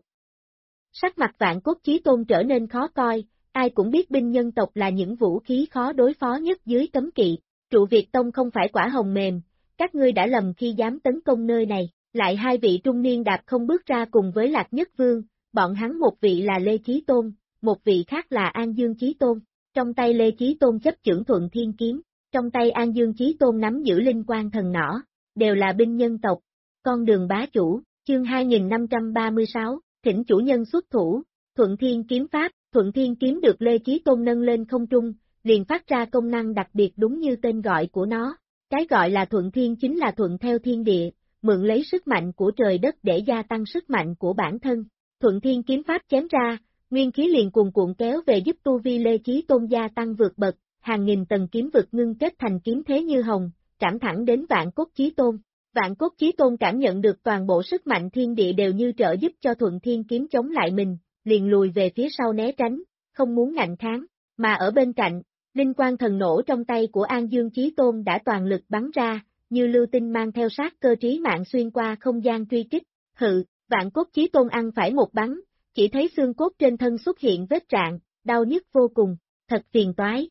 S2: Sắc mặt Vạn Cốt Chí Tôn trở nên khó coi, ai cũng biết binh nhân tộc là những vũ khí khó đối phó nhất dưới cấm kỵ. Trụ Việt Tông không phải quả hồng mềm, các ngươi đã lầm khi dám tấn công nơi này. Lại 2 vị trung niên đạp không bước ra cùng với Lạc Nhất Vương, bọn hắn một vị là Lê Chí Tôn, một vị khác là An Dương Chí Tôn. Trong tay Lê Chí Tôn chấp chưởng Thuận Thiên Kiếm, trong tay An Dương Chí Tôn nắm giữ Linh Quang Thần Nỏ, đều là binh nhân tộc. Con đường bá chủ, chương 2536, thỉnh chủ nhân xuất thủ. Thuận Thiên Kiếm Pháp. Thuận Thiên Kiếm được Lê Chí Tôn nâng lên không trung, liền phát ra công năng đặc biệt đúng như tên gọi của nó. Cái gọi là Thuận Thiên chính là thuận theo thiên địa, mượn lấy sức mạnh của trời đất để gia tăng sức mạnh của bản thân. Thuận Thiên Kiếm Pháp chém ra, nguyên khí liền cuồn cuộn kéo về giúp tu vi Lê Chí Tôn gia tăng vượt bậc, hàng nghìn tầng kiếm vực ngưng kết thành kiếm thế như hồng, trảm thẳng đến Vạn Cốt Chí Tôn. Vạn Cốt Chí Tôn cảm nhận được toàn bộ sức mạnh thiên địa đều như trợ giúp cho Thuận Thiên Kiếm chống lại mình, liền lùi về phía sau né tránh, không muốn ngạnh kháng, mà ở bên cạnh, Linh quang thần nổ trong tay của An Dương Chí Tôn đã toàn lực bắn ra, như lưu tinh mang theo sát cơ trí mạng xuyên qua không gian truy kích. Hự, Vạn Cốt Chí Tôn ăn phải một bắn, chỉ thấy xương cốt trên thân xuất hiện vết rạn, đau nhức vô cùng, thật phiền toái.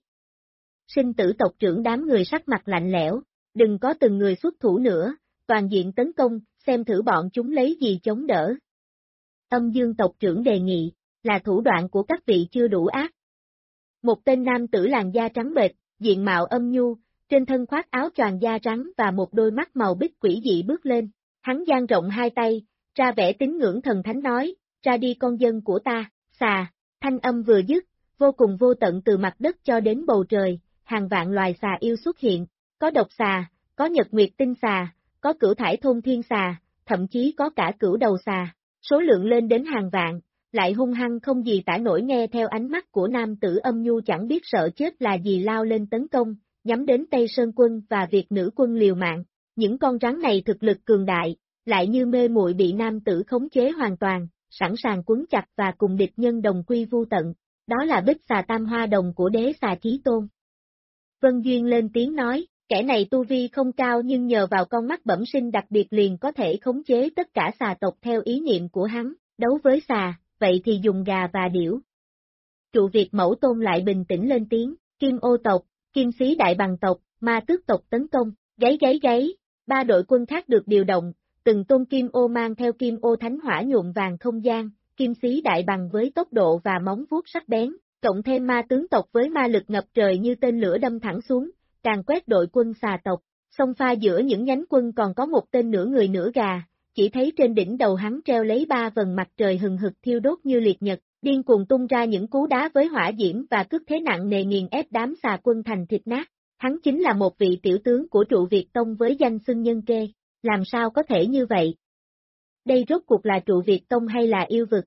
S2: Sinh tử tộc trưởng đám người sắc mặt lạnh lẽo, đừng có từng người xuất thủ nữa, toàn diện tấn công, xem thử bọn chúng lấy gì chống đỡ. Âm Dương tộc trưởng đề nghị, là thủ đoạn của các vị chưa đủ ác. Một tên nam tử làn da trắng bệch, diện mạo âm nhu, trên thân khoác áo choàng da trắng và một đôi mắt màu bích quỷ dị bước lên, hắn dang rộng hai tay, ra vẻ tín ngưỡng thần thánh nói, ra đi con dân của ta, xà, thanh âm vừa dứt, vô cùng vô tận từ mặt đất cho đến bầu trời, hàng vạn loài xà yêu xuất hiện, có độc xà, có nhật nguyệt tinh xà, có cửu thải thôn thiên xà, thậm chí có cả cửu đầu xà, số lượng lên đến hàng vạn, lại hung hăng không gì tả nổi. Nghe theo ánh mắt của nam tử âm nhu chẳng biết sợ chết là gì lao lên tấn công, nhắm đến Tây Sơn quân và Việt nữ quân liều mạng, những con rắn này thực lực cường đại, lại như mê muội bị nam tử khống chế hoàn toàn, sẵn sàng quấn chặt và cùng địch nhân đồng quy vu tận, đó là bích xà tam hoa đồng của đế xà Chí Tôn. Vân Duyên lên tiếng nói, kẻ này tu vi không cao nhưng nhờ vào con mắt bẩm sinh đặc biệt liền có thể khống chế tất cả xà tộc theo ý niệm của hắn, đấu với xà, vậy thì dùng gà và điểu. Trụ Việt Mẫu Tôn lại bình tĩnh lên tiếng, Kim Ô tộc, Kim Xí Đại Bằng tộc, Ma Tước tộc tấn công, gáy, ba đội quân khác được điều động, từng tôn Kim Ô mang theo Kim Ô thánh hỏa nhuộm vàng không gian, Kim Xí Đại Bằng với tốc độ và móng vuốt sắc bén, cộng thêm ma tướng tộc với ma lực ngập trời như tên lửa đâm thẳng xuống, càng quét đội quân xà tộc. Song pha giữa những nhánh quân còn có một tên nửa người nửa gà, chỉ thấy trên đỉnh đầu hắn treo lấy ba vầng mặt trời hừng hực thiêu đốt như liệt nhật, điên cuồng tung ra những cú đá với hỏa diễm và cước thế nặng nề nghiền ép đám xà quân thành thịt nát. Hắn chính là một vị tiểu tướng của Trụ Việt Tông với danh xưng Nhân Kê, làm sao có thể như vậy? Đây rốt cuộc là Trụ Việt Tông hay là yêu vực?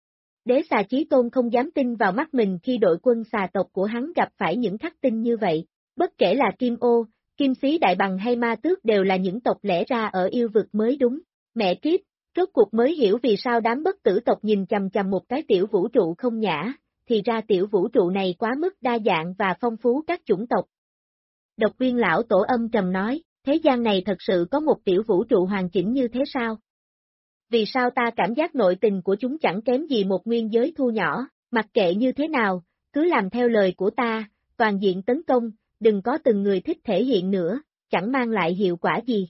S2: Đế xà Chí Tôn không dám tin vào mắt mình khi đội quân xà tộc của hắn gặp phải những khắc tinh như vậy, bất kể là Kim Ô, Kim Xí Đại Bằng hay Ma Tước đều là những tộc lẽ ra ở yêu vực mới đúng. Mẹ kiếp, rốt cuộc mới hiểu vì sao đám bất tử tộc nhìn chằm chằm một cái tiểu vũ trụ không nhã, thì ra tiểu vũ trụ này quá mức đa dạng và phong phú các chủng tộc. Độc Viên lão tổ âm trầm nói, thế gian này thật sự có một tiểu vũ trụ hoàn chỉnh như thế sao? Vì sao ta cảm giác nội tình của chúng chẳng kém gì một nguyên giới thu nhỏ, mặc kệ như thế nào, cứ làm theo lời của ta, toàn diện tấn công, đừng có từng người thích thể hiện nữa, chẳng mang lại hiệu quả gì.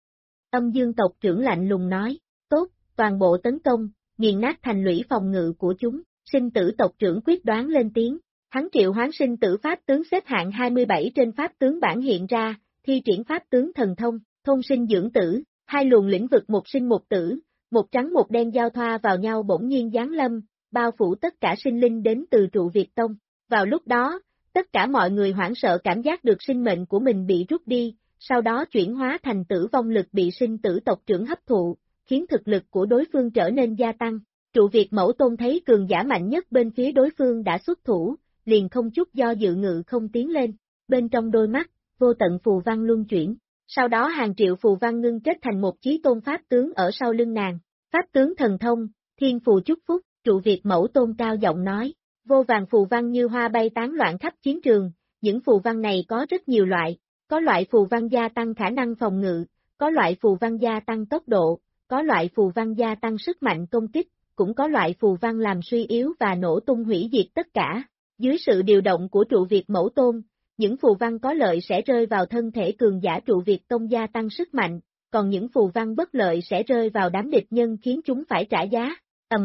S2: Âm Dương tộc trưởng lạnh lùng nói, tốt, toàn bộ tấn công, nghiền nát thành lũy phòng ngự của chúng, sinh tử tộc trưởng quyết đoán lên tiếng, hắn triệu hoán sinh tử pháp tướng xếp hạng 27 trên pháp tướng bảng hiện ra, thi triển pháp tướng thần thông, thôn sinh dưỡng tử, hai luồng lĩnh vực một sinh một tử, một trắng một đen giao thoa vào nhau bỗng nhiên giáng lâm, bao phủ tất cả sinh linh đến từ Trụ Việt Tông. Vào lúc đó, tất cả mọi người hoảng sợ cảm giác được sinh mệnh của mình bị rút đi, sau đó chuyển hóa thành tử vong lực bị sinh tử tộc trưởng hấp thụ, khiến thực lực của đối phương trở nên gia tăng. Trụ Việt Mẫu Tôn thấy cường giả mạnh nhất bên phía đối phương đã xuất thủ, liền không chút do dự ngự không tiến lên, bên trong đôi mắt, vô tận phù văn luân chuyển, sau đó hàng triệu phù văn ngưng kết thành một chí tôn pháp tướng ở sau lưng nàng, pháp tướng thần thông, thiên phù chúc phúc, Trụ Việt Mẫu Tôn cao giọng nói, vô vàng phù văn như hoa bay tán loạn khắp chiến trường, những phù văn này có rất nhiều loại, có loại phù văn gia tăng khả năng phòng ngự, có loại phù văn gia tăng tốc độ, có loại phù văn gia tăng sức mạnh công kích, cũng có loại phù văn làm suy yếu và nổ tung hủy diệt tất cả. Dưới sự điều động của Trụ Việt Mẫu Tôn, những phù văn có lợi sẽ rơi vào thân thể cường giả Trụ Việt Tông gia tăng sức mạnh, còn những phù văn bất lợi sẽ rơi vào đám địch nhân khiến chúng phải trả giá.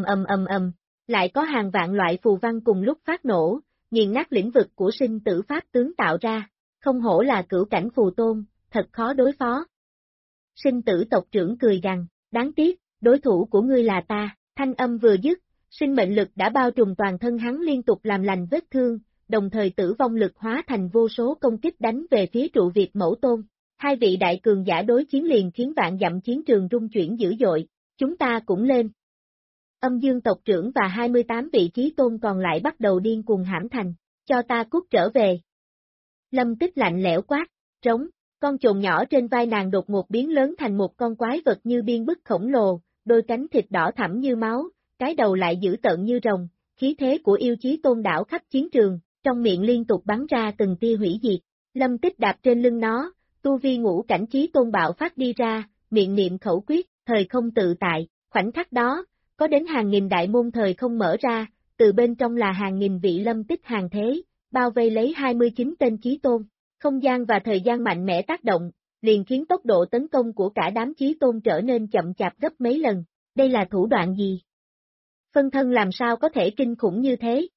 S2: Lại có hàng vạn loại phù văn cùng lúc phát nổ, nghiền nát lĩnh vực của sinh tử pháp tướng tạo ra, không hổ là cửu cảnh phù tôn, thật khó đối phó. Sinh tử tộc trưởng cười gằn, đáng tiếc, đối thủ của ngươi là ta, thanh âm vừa dứt, sinh mệnh lực đã bao trùm toàn thân hắn liên tục làm lành vết thương, đồng thời tử vong lực hóa thành vô số công kích đánh về phía Trụ Việt Mẫu Tôn. Hai vị đại cường giả đối chiến liền khiến vạn dặm chiến trường rung chuyển dữ dội, chúng ta cũng lên. Âm Dương tộc trưởng và 28 vị chí tôn còn lại bắt đầu điên cuồng hãm thành, cho ta cút trở về. Lâm Tích lạnh lẽo quát, trống, con chồn nhỏ trên vai nàng đột ngột biến lớn thành một con quái vật như biên bức khổng lồ, đôi cánh thịt đỏ thẫm như máu, cái đầu lại dữ tợn như rồng, khí thế của yêu chí tôn đảo khắp chiến trường, trong miệng liên tục bắn ra từng tia hủy diệt. Lâm Tích đạp trên lưng nó, tu vi ngũ cảnh chí tôn bạo phát đi ra, miệng niệm khẩu quyết, thời không tự tại, khoảnh khắc đó, có đến hàng nghìn đại môn thời không mở ra, từ bên trong là hàng nghìn vị Lâm Tích hàng thế, bao vây lấy 29 tên chí tôn. Không gian và thời gian mạnh mẽ tác động, liền khiến tốc độ tấn công của cả đám chí tôn trở nên chậm chạp gấp mấy lần. Đây là thủ đoạn gì? Phân thân làm sao có thể kinh khủng như thế?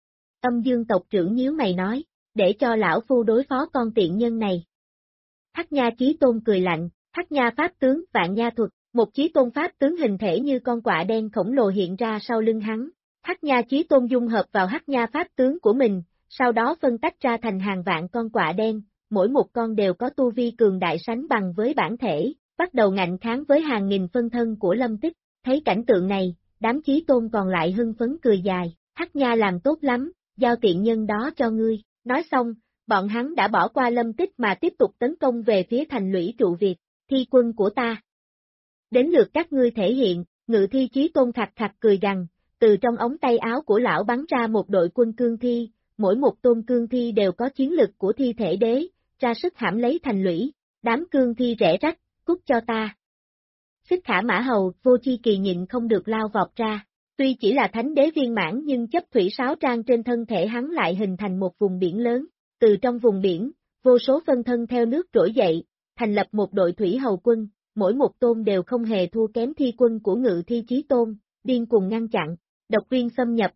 S2: Âm Dương tộc trưởng nhíu mày nói, để cho lão phu đối phó con tiện nhân này. Hắc Nha chí tôn cười lạnh, Hắc Nha pháp tướng Vạn Nha thuật, một chí tôn pháp tướng hình thể như con quạ đen khổng lồ hiện ra sau lưng hắn. Hắc Nha chí tôn dung hợp vào Hắc Nha pháp tướng của mình, sau đó phân tách ra thành hàng vạn con quạ đen, mỗi một con đều có tu vi cường đại sánh bằng với bản thể, bắt đầu ngạnh kháng với hàng nghìn phân thân của Lâm Tích. Thấy cảnh tượng này, đám chí tôn còn lại hưng phấn cười dài, Hắc Nha làm tốt lắm, giao tiện nhân đó cho ngươi. Nói xong, bọn hắn đã bỏ qua Lâm Tích mà tiếp tục tấn công về phía thành lũy trụ Việt, thi quân của ta. Đến lượt các ngươi thể hiện, Ngự Thi chí tôn khạc khạc cười gằn, từ trong ống tay áo của lão bắn ra một đội quân cương thi, mỗi một tôn cương thi đều có chiến lực của thi thể đế, ra sức hãm lấy thành lũy, đám cương thi rẽ rách, cút cho ta. Xích Khả Mã Hầu, Vô Chi Kỳ nhịn không được lao vọt ra, tuy chỉ là thánh đế viên mãn nhưng chấp thủy sáo trang trên thân thể hắn lại hình thành một vùng biển lớn, từ trong vùng biển, vô số phân thân theo nước trỗi dậy, thành lập một đội thủy hầu quân, mỗi một tôn đều không hề thua kém thi quân của Ngự Thi chí tôn, điên cuồng ngăn chặn, độc viên xâm nhập.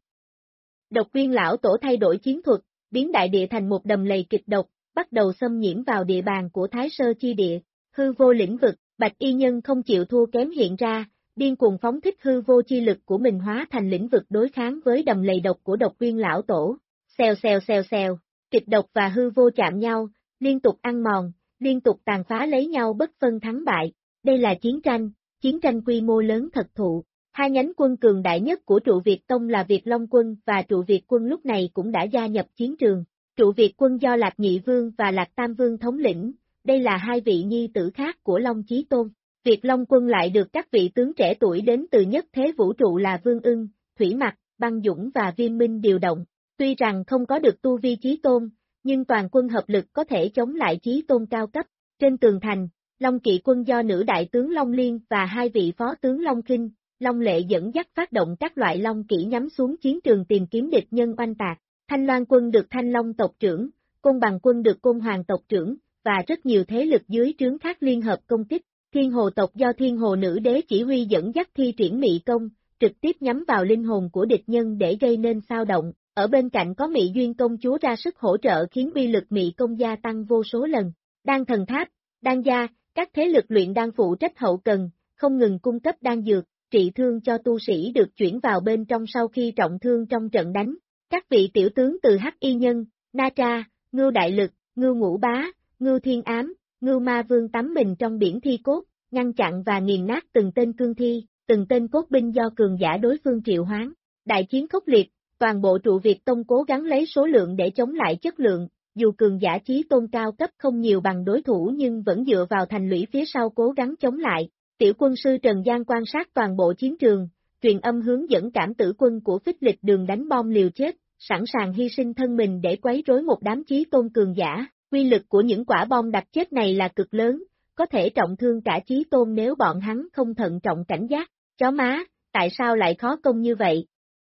S2: Độc viên lão tổ thay đổi chiến thuật, biến đại địa thành một đầm lầy kịch độc, bắt đầu xâm nhiễm vào địa bàn của Thái Sơ chi địa, hư vô lĩnh vực, Bạch Y Nhân không chịu thua kém hiện ra, điên cuồng phóng thích hư vô chi lực của mình hóa thành lĩnh vực đối kháng với đầm lầy độc của độc viên lão tổ. Xèo xèo xèo xèo, kịch độc và hư vô chạm nhau, liên tục ăn mòn, liên tục tàn phá lấy nhau bất phân thắng bại. Đây là chiến tranh quy mô lớn thật thụ. Hai nhánh quân cường đại nhất của trụ Việt Tông là Việt Long quân và trụ Việt quân lúc này cũng đã gia nhập chiến trường. Trụ Việt quân do Lạc Nhị Vương và Lạc Tam Vương thống lĩnh, đây là hai vị nhi tử khác của Long Chí Tôn. Việt Long quân lại được các vị tướng trẻ tuổi đến từ nhất thế vũ trụ là Vương Ưng, Thủy Mặc, Băng Dũng và Viêm Minh điều động. Tuy rằng không có được tu vi Chí Tôn, nhưng toàn quân hợp lực có thể chống lại Chí Tôn cao cấp. Trên tường thành, Long Kỵ quân do nữ đại tướng Long Liên và hai vị phó tướng Long Kinh, Long Lệ dẫn dắt phát động các loại Long Kỵ nhắm xuống chiến trường tìm kiếm địch nhân oanh tạc. Thanh Loan quân được Thanh Long tộc trưởng, Côn Bằng quân được Côn Hoàng tộc trưởng, và rất nhiều thế lực dưới trướng khác liên hợp công kích. Thiên Hồ tộc do Thiên Hồ nữ đế chỉ huy dẫn dắt thi triển mị công, trực tiếp nhắm vào linh hồn của địch nhân để gây nên xao động. Ở bên cạnh có Mị Duyên công chúa ra sức hỗ trợ khiến uy lực mị công gia tăng vô số lần. Đan Thần Tháp, Đan Gia, các thế lực luyện đan phụ trách hậu cần, không ngừng cung cấp đan dược, trị thương cho tu sĩ được chuyển vào bên trong sau khi trọng thương trong trận đánh. Các vị tiểu tướng từ Hắc Y Nhân, Na Tra, Ngưu Đại Lực, Ngưu Ngũ Bá, Ngưu Thiên Ám, Ngưu Ma Vương tắm mình trong biển thi cốt, ngăn chặn và nghiền nát từng tên cương thi, từng tên cốt binh do cường giả đối phương triệu hoán. Đại chiến khốc liệt, toàn bộ trụ Việt Tông cố gắng lấy số lượng để chống lại chất lượng, dù cường giả chí tôn cao cấp không nhiều bằng đối thủ nhưng vẫn dựa vào thành lũy phía sau cố gắng chống lại. Tiểu quân sư Trần Giang quan sát toàn bộ chiến trường, truyền âm hướng dẫn cảm tử quân của Phích Lịch Đường đánh bom liều chết, sẵn sàng hy sinh thân mình để quấy rối một đám chí tôn cường giả. Uy lực của những quả bom đặt chết này là cực lớn, có thể trọng thương cả chí tôn nếu bọn hắn không thận trọng cảnh giác. Chó má, tại sao lại khó công như vậy?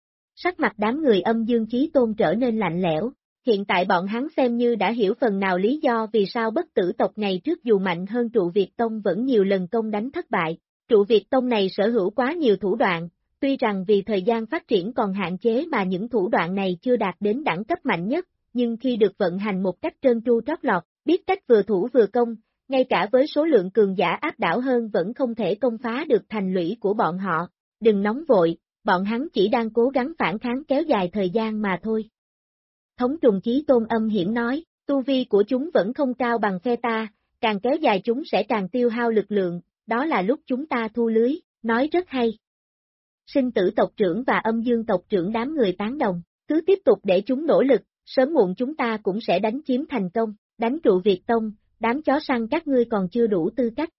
S2: Sắc mặt đám người Âm Dương Chí Tôn trở nên lạnh lẽo, hiện tại bọn hắn xem như đã hiểu phần nào lý do vì sao bất tử tộc ngày trước dù mạnh hơn trụ Việt Tông vẫn nhiều lần công đánh thất bại. Trụ Việt Tông này sở hữu quá nhiều thủ đoạn, tuy rằng vì thời gian phát triển còn hạn chế mà những thủ đoạn này chưa đạt đến đẳng cấp mạnh nhất, nhưng khi được vận hành một cách trơn tru trót lọt, biết cách vừa thủ vừa công, ngay cả với số lượng cường giả áp đảo hơn vẫn không thể công phá được thành lũy của bọn họ. Đừng nóng vội, bọn hắn chỉ đang cố gắng phản kháng kéo dài thời gian mà thôi. Thống trùng Chí Tôn âm hiểm nói, tu vi của chúng vẫn không cao bằng phe ta, càng kéo dài chúng sẽ càng tiêu hao lực lượng, đó là lúc chúng ta thu lưới, nói rất hay. Sinh tử tộc trưởng và Âm Dương tộc trưởng đám người tán đồng, cứ tiếp tục để chúng nỗ lực, sớm muộn chúng ta cũng sẽ đánh chiếm thành công, đánh trụ Việt Tông, đám chó săn các ngươi còn chưa đủ tư cách.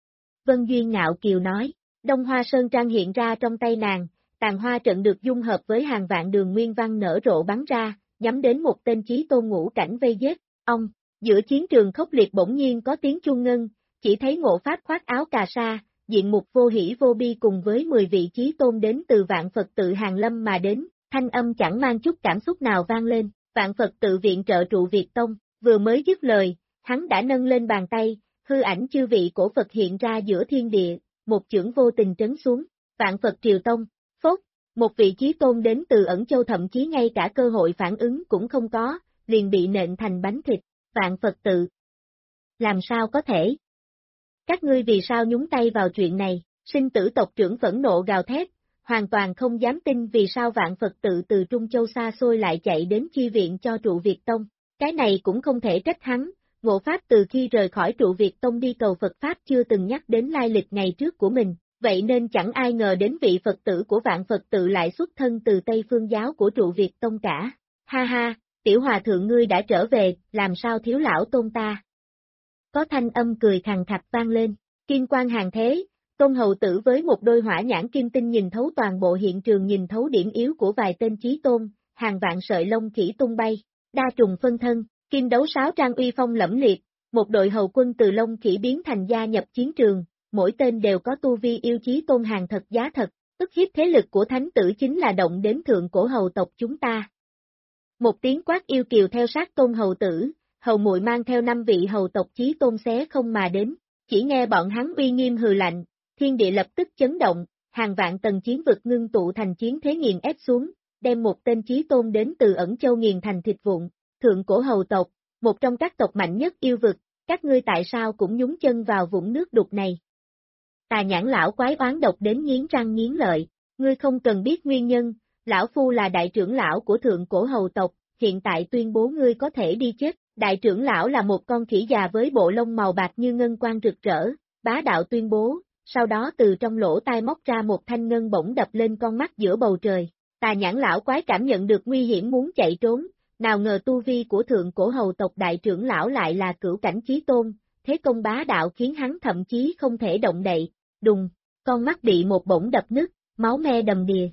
S2: Vân Duyên ngạo kiều nói, Đông Hoa Sơn Trang hiện ra trong tay nàng, tàn hoa trận được dung hợp với hàng vạn đường nguyên văn nở rộ bắn ra, nhắm đến một tên chí tôn ngũ cảnh vây giết. Ông, giữa chiến trường khốc liệt bỗng nhiên có tiếng chuông ngân, chỉ thấy Ngộ Pháp khoác áo cà sa, diện mục vô hỷ vô bi cùng với 10 vị chí tôn đến từ Vạn Phật tự hàng lâm mà đến, thanh âm chẳng mang chút cảm xúc nào vang lên, Vạn Phật tự viện trợ trụ Việt Tông, vừa mới dứt lời, hắn đã nâng lên bàn tay, hư ảnh chư vị cổ Phật hiện ra giữa thiên địa, một chưởng vô tình trấn xuống, Vạn Phật Triều Tông, phốt, một vị chí tôn đến từ Ẩn Châu thậm chí ngay cả cơ hội phản ứng cũng không có, liền bị nện thành bánh thịt, Vạn Phật tự. Làm sao có thể? Các ngươi vì sao nhúng tay vào chuyện này, sinh tử tộc trưởng phẫn nộ gào thét, hoàn toàn không dám tin vì sao Vạn Phật tự từ Trung Châu xa xôi lại chạy đến chi viện cho trụ Việt Tông, cái này cũng không thể trách hắn, Ngộ Pháp từ khi rời khỏi trụ Việt Tông đi cầu Phật Pháp chưa từng nhắc đến lai lịch ngày trước của mình, vậy nên chẳng ai ngờ đến vị Phật tử của Vạn Phật tự lại xuất thân từ Tây Phương giáo của trụ Việt Tông cả, ha ha, tiểu hòa thượng ngươi đã trở về, làm sao thiếu lão tôn ta? Có thanh âm cười khàn khạch vang lên, kim quan hàng thế, Tôn hầu tử với một đôi hỏa nhãn kim tinh nhìn thấu toàn bộ hiện trường nhìn thấu điểm yếu của vài tên chí tôn, hàng vạn sợi lông khỉ tung bay, đa trùng phân thân, kim đấu sáo trang uy phong lẫm liệt, một đội hầu quân từ lông khỉ biến thành gia nhập chiến trường, mỗi tên đều có tu vi yêu chí tôn hàng thật giá thật, ức hiếp thế lực của thánh tử chính là động đến thượng cổ hầu tộc chúng ta. Một tiếng quát yêu kiều theo sát Tôn hầu tử, hầu muội mang theo 5 vị hầu tộc chí tôn xé không mà đến, chỉ nghe bọn hắn uy nghiêm hừ lạnh, thiên địa lập tức chấn động, hàng vạn tầng chiến vực ngưng tụ thành chiến thế nghiền ép xuống, đem một tên chí tôn đến từ Ẩn Châu nghiền thành thịt vụn, thượng cổ hầu tộc, một trong các tộc mạnh nhất yêu vực, các ngươi tại sao cũng nhúng chân vào vũng nước đục này? Tà Nhãn lão quái oán độc đến nghiến răng nghiến lợi, ngươi không cần biết nguyên nhân, lão phu là đại trưởng lão của thượng cổ hầu tộc, hiện tại tuyên bố ngươi có thể đi chết, đại trưởng lão là một con khỉ già với bộ lông màu bạc như ngân quang rực rỡ, bá đạo tuyên bố, sau đó từ trong lỗ tai móc ra một thanh ngân bổng đập lên con mắt giữa bầu trời, Tà Nhãn lão quái cảm nhận được nguy hiểm muốn chạy trốn, nào ngờ tu vi của thượng cổ hầu tộc đại trưởng lão lại là cửu cảnh chí tôn, thế công bá đạo khiến hắn thậm chí không thể động đậy, đùng, con mắt bị một bổng đập nứt, máu me đầm đìa,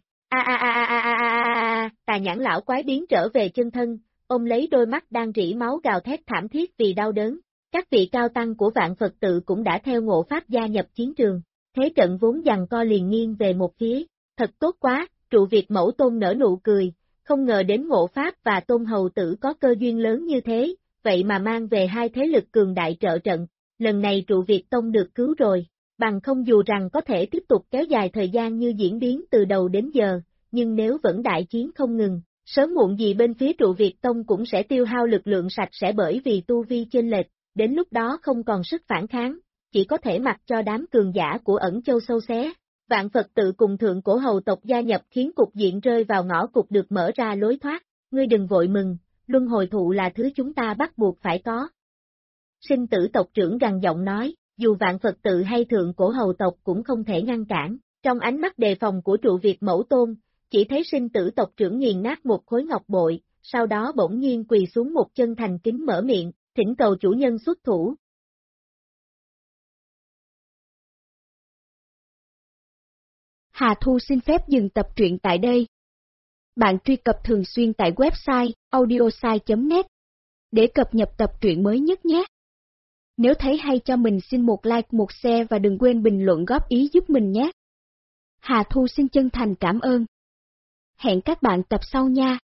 S2: Tà Nhãn lão quái biến trở về chân thân, ôm lấy đôi mắt đang rỉ máu gào thét thảm thiết vì đau đớn. Các vị cao tăng của Vạn Phật tự cũng đã theo Ngộ Pháp gia nhập chiến trường, thế trận vốn giằng co liền nghiêng về một phía, thật tốt quá, trụ Việt mẫu Tôn nở nụ cười, không ngờ đến Ngộ Pháp và Tôn hầu tử có cơ duyên lớn như thế, vậy mà mang về hai thế lực cường đại trợ trận, lần này trụ Việt Tông được cứu rồi, bằng không dù rằng có thể tiếp tục kéo dài thời gian như diễn biến từ đầu đến giờ, nhưng nếu vẫn đại chiến không ngừng, sớm muộn gì bên phía trụ Việt Tông cũng sẽ tiêu hao lực lượng sạch sẽ bởi vì tu vi chênh lệch. Đến lúc đó không còn sức phản kháng, chỉ có thể mặc cho đám cường giả của Ẩn Châu sâu xé. Vạn Phật tự cùng thượng cổ hầu tộc gia nhập khiến cục diện rơi vào ngõ cụt được mở ra lối thoát, ngươi đừng vội mừng, luân hồi thụ là thứ chúng ta bắt buộc phải có. Sinh tử tộc trưởng gằn giọng nói, dù Vạn Phật tự hay thượng cổ hầu tộc cũng không thể ngăn cản, trong ánh mắt đề phòng của trụ Việt mẫu Tôn, chỉ thấy sinh tử tộc trưởng nghiền nát một khối ngọc bội, sau đó bỗng nhiên quỳ xuống một chân thành kính mở miệng, thỉnh cầu chủ nhân xuất thủ.
S1: Hà Thu xin phép dừng tập truyện tại đây. Bạn truy cập thường xuyên tại website audiosai.net để cập nhật tập truyện mới nhất nhé. Nếu thấy hay cho mình xin một like một share và đừng quên bình luận góp ý giúp mình nhé. Hà Thu xin chân thành cảm ơn. Hẹn các bạn tập sau nha.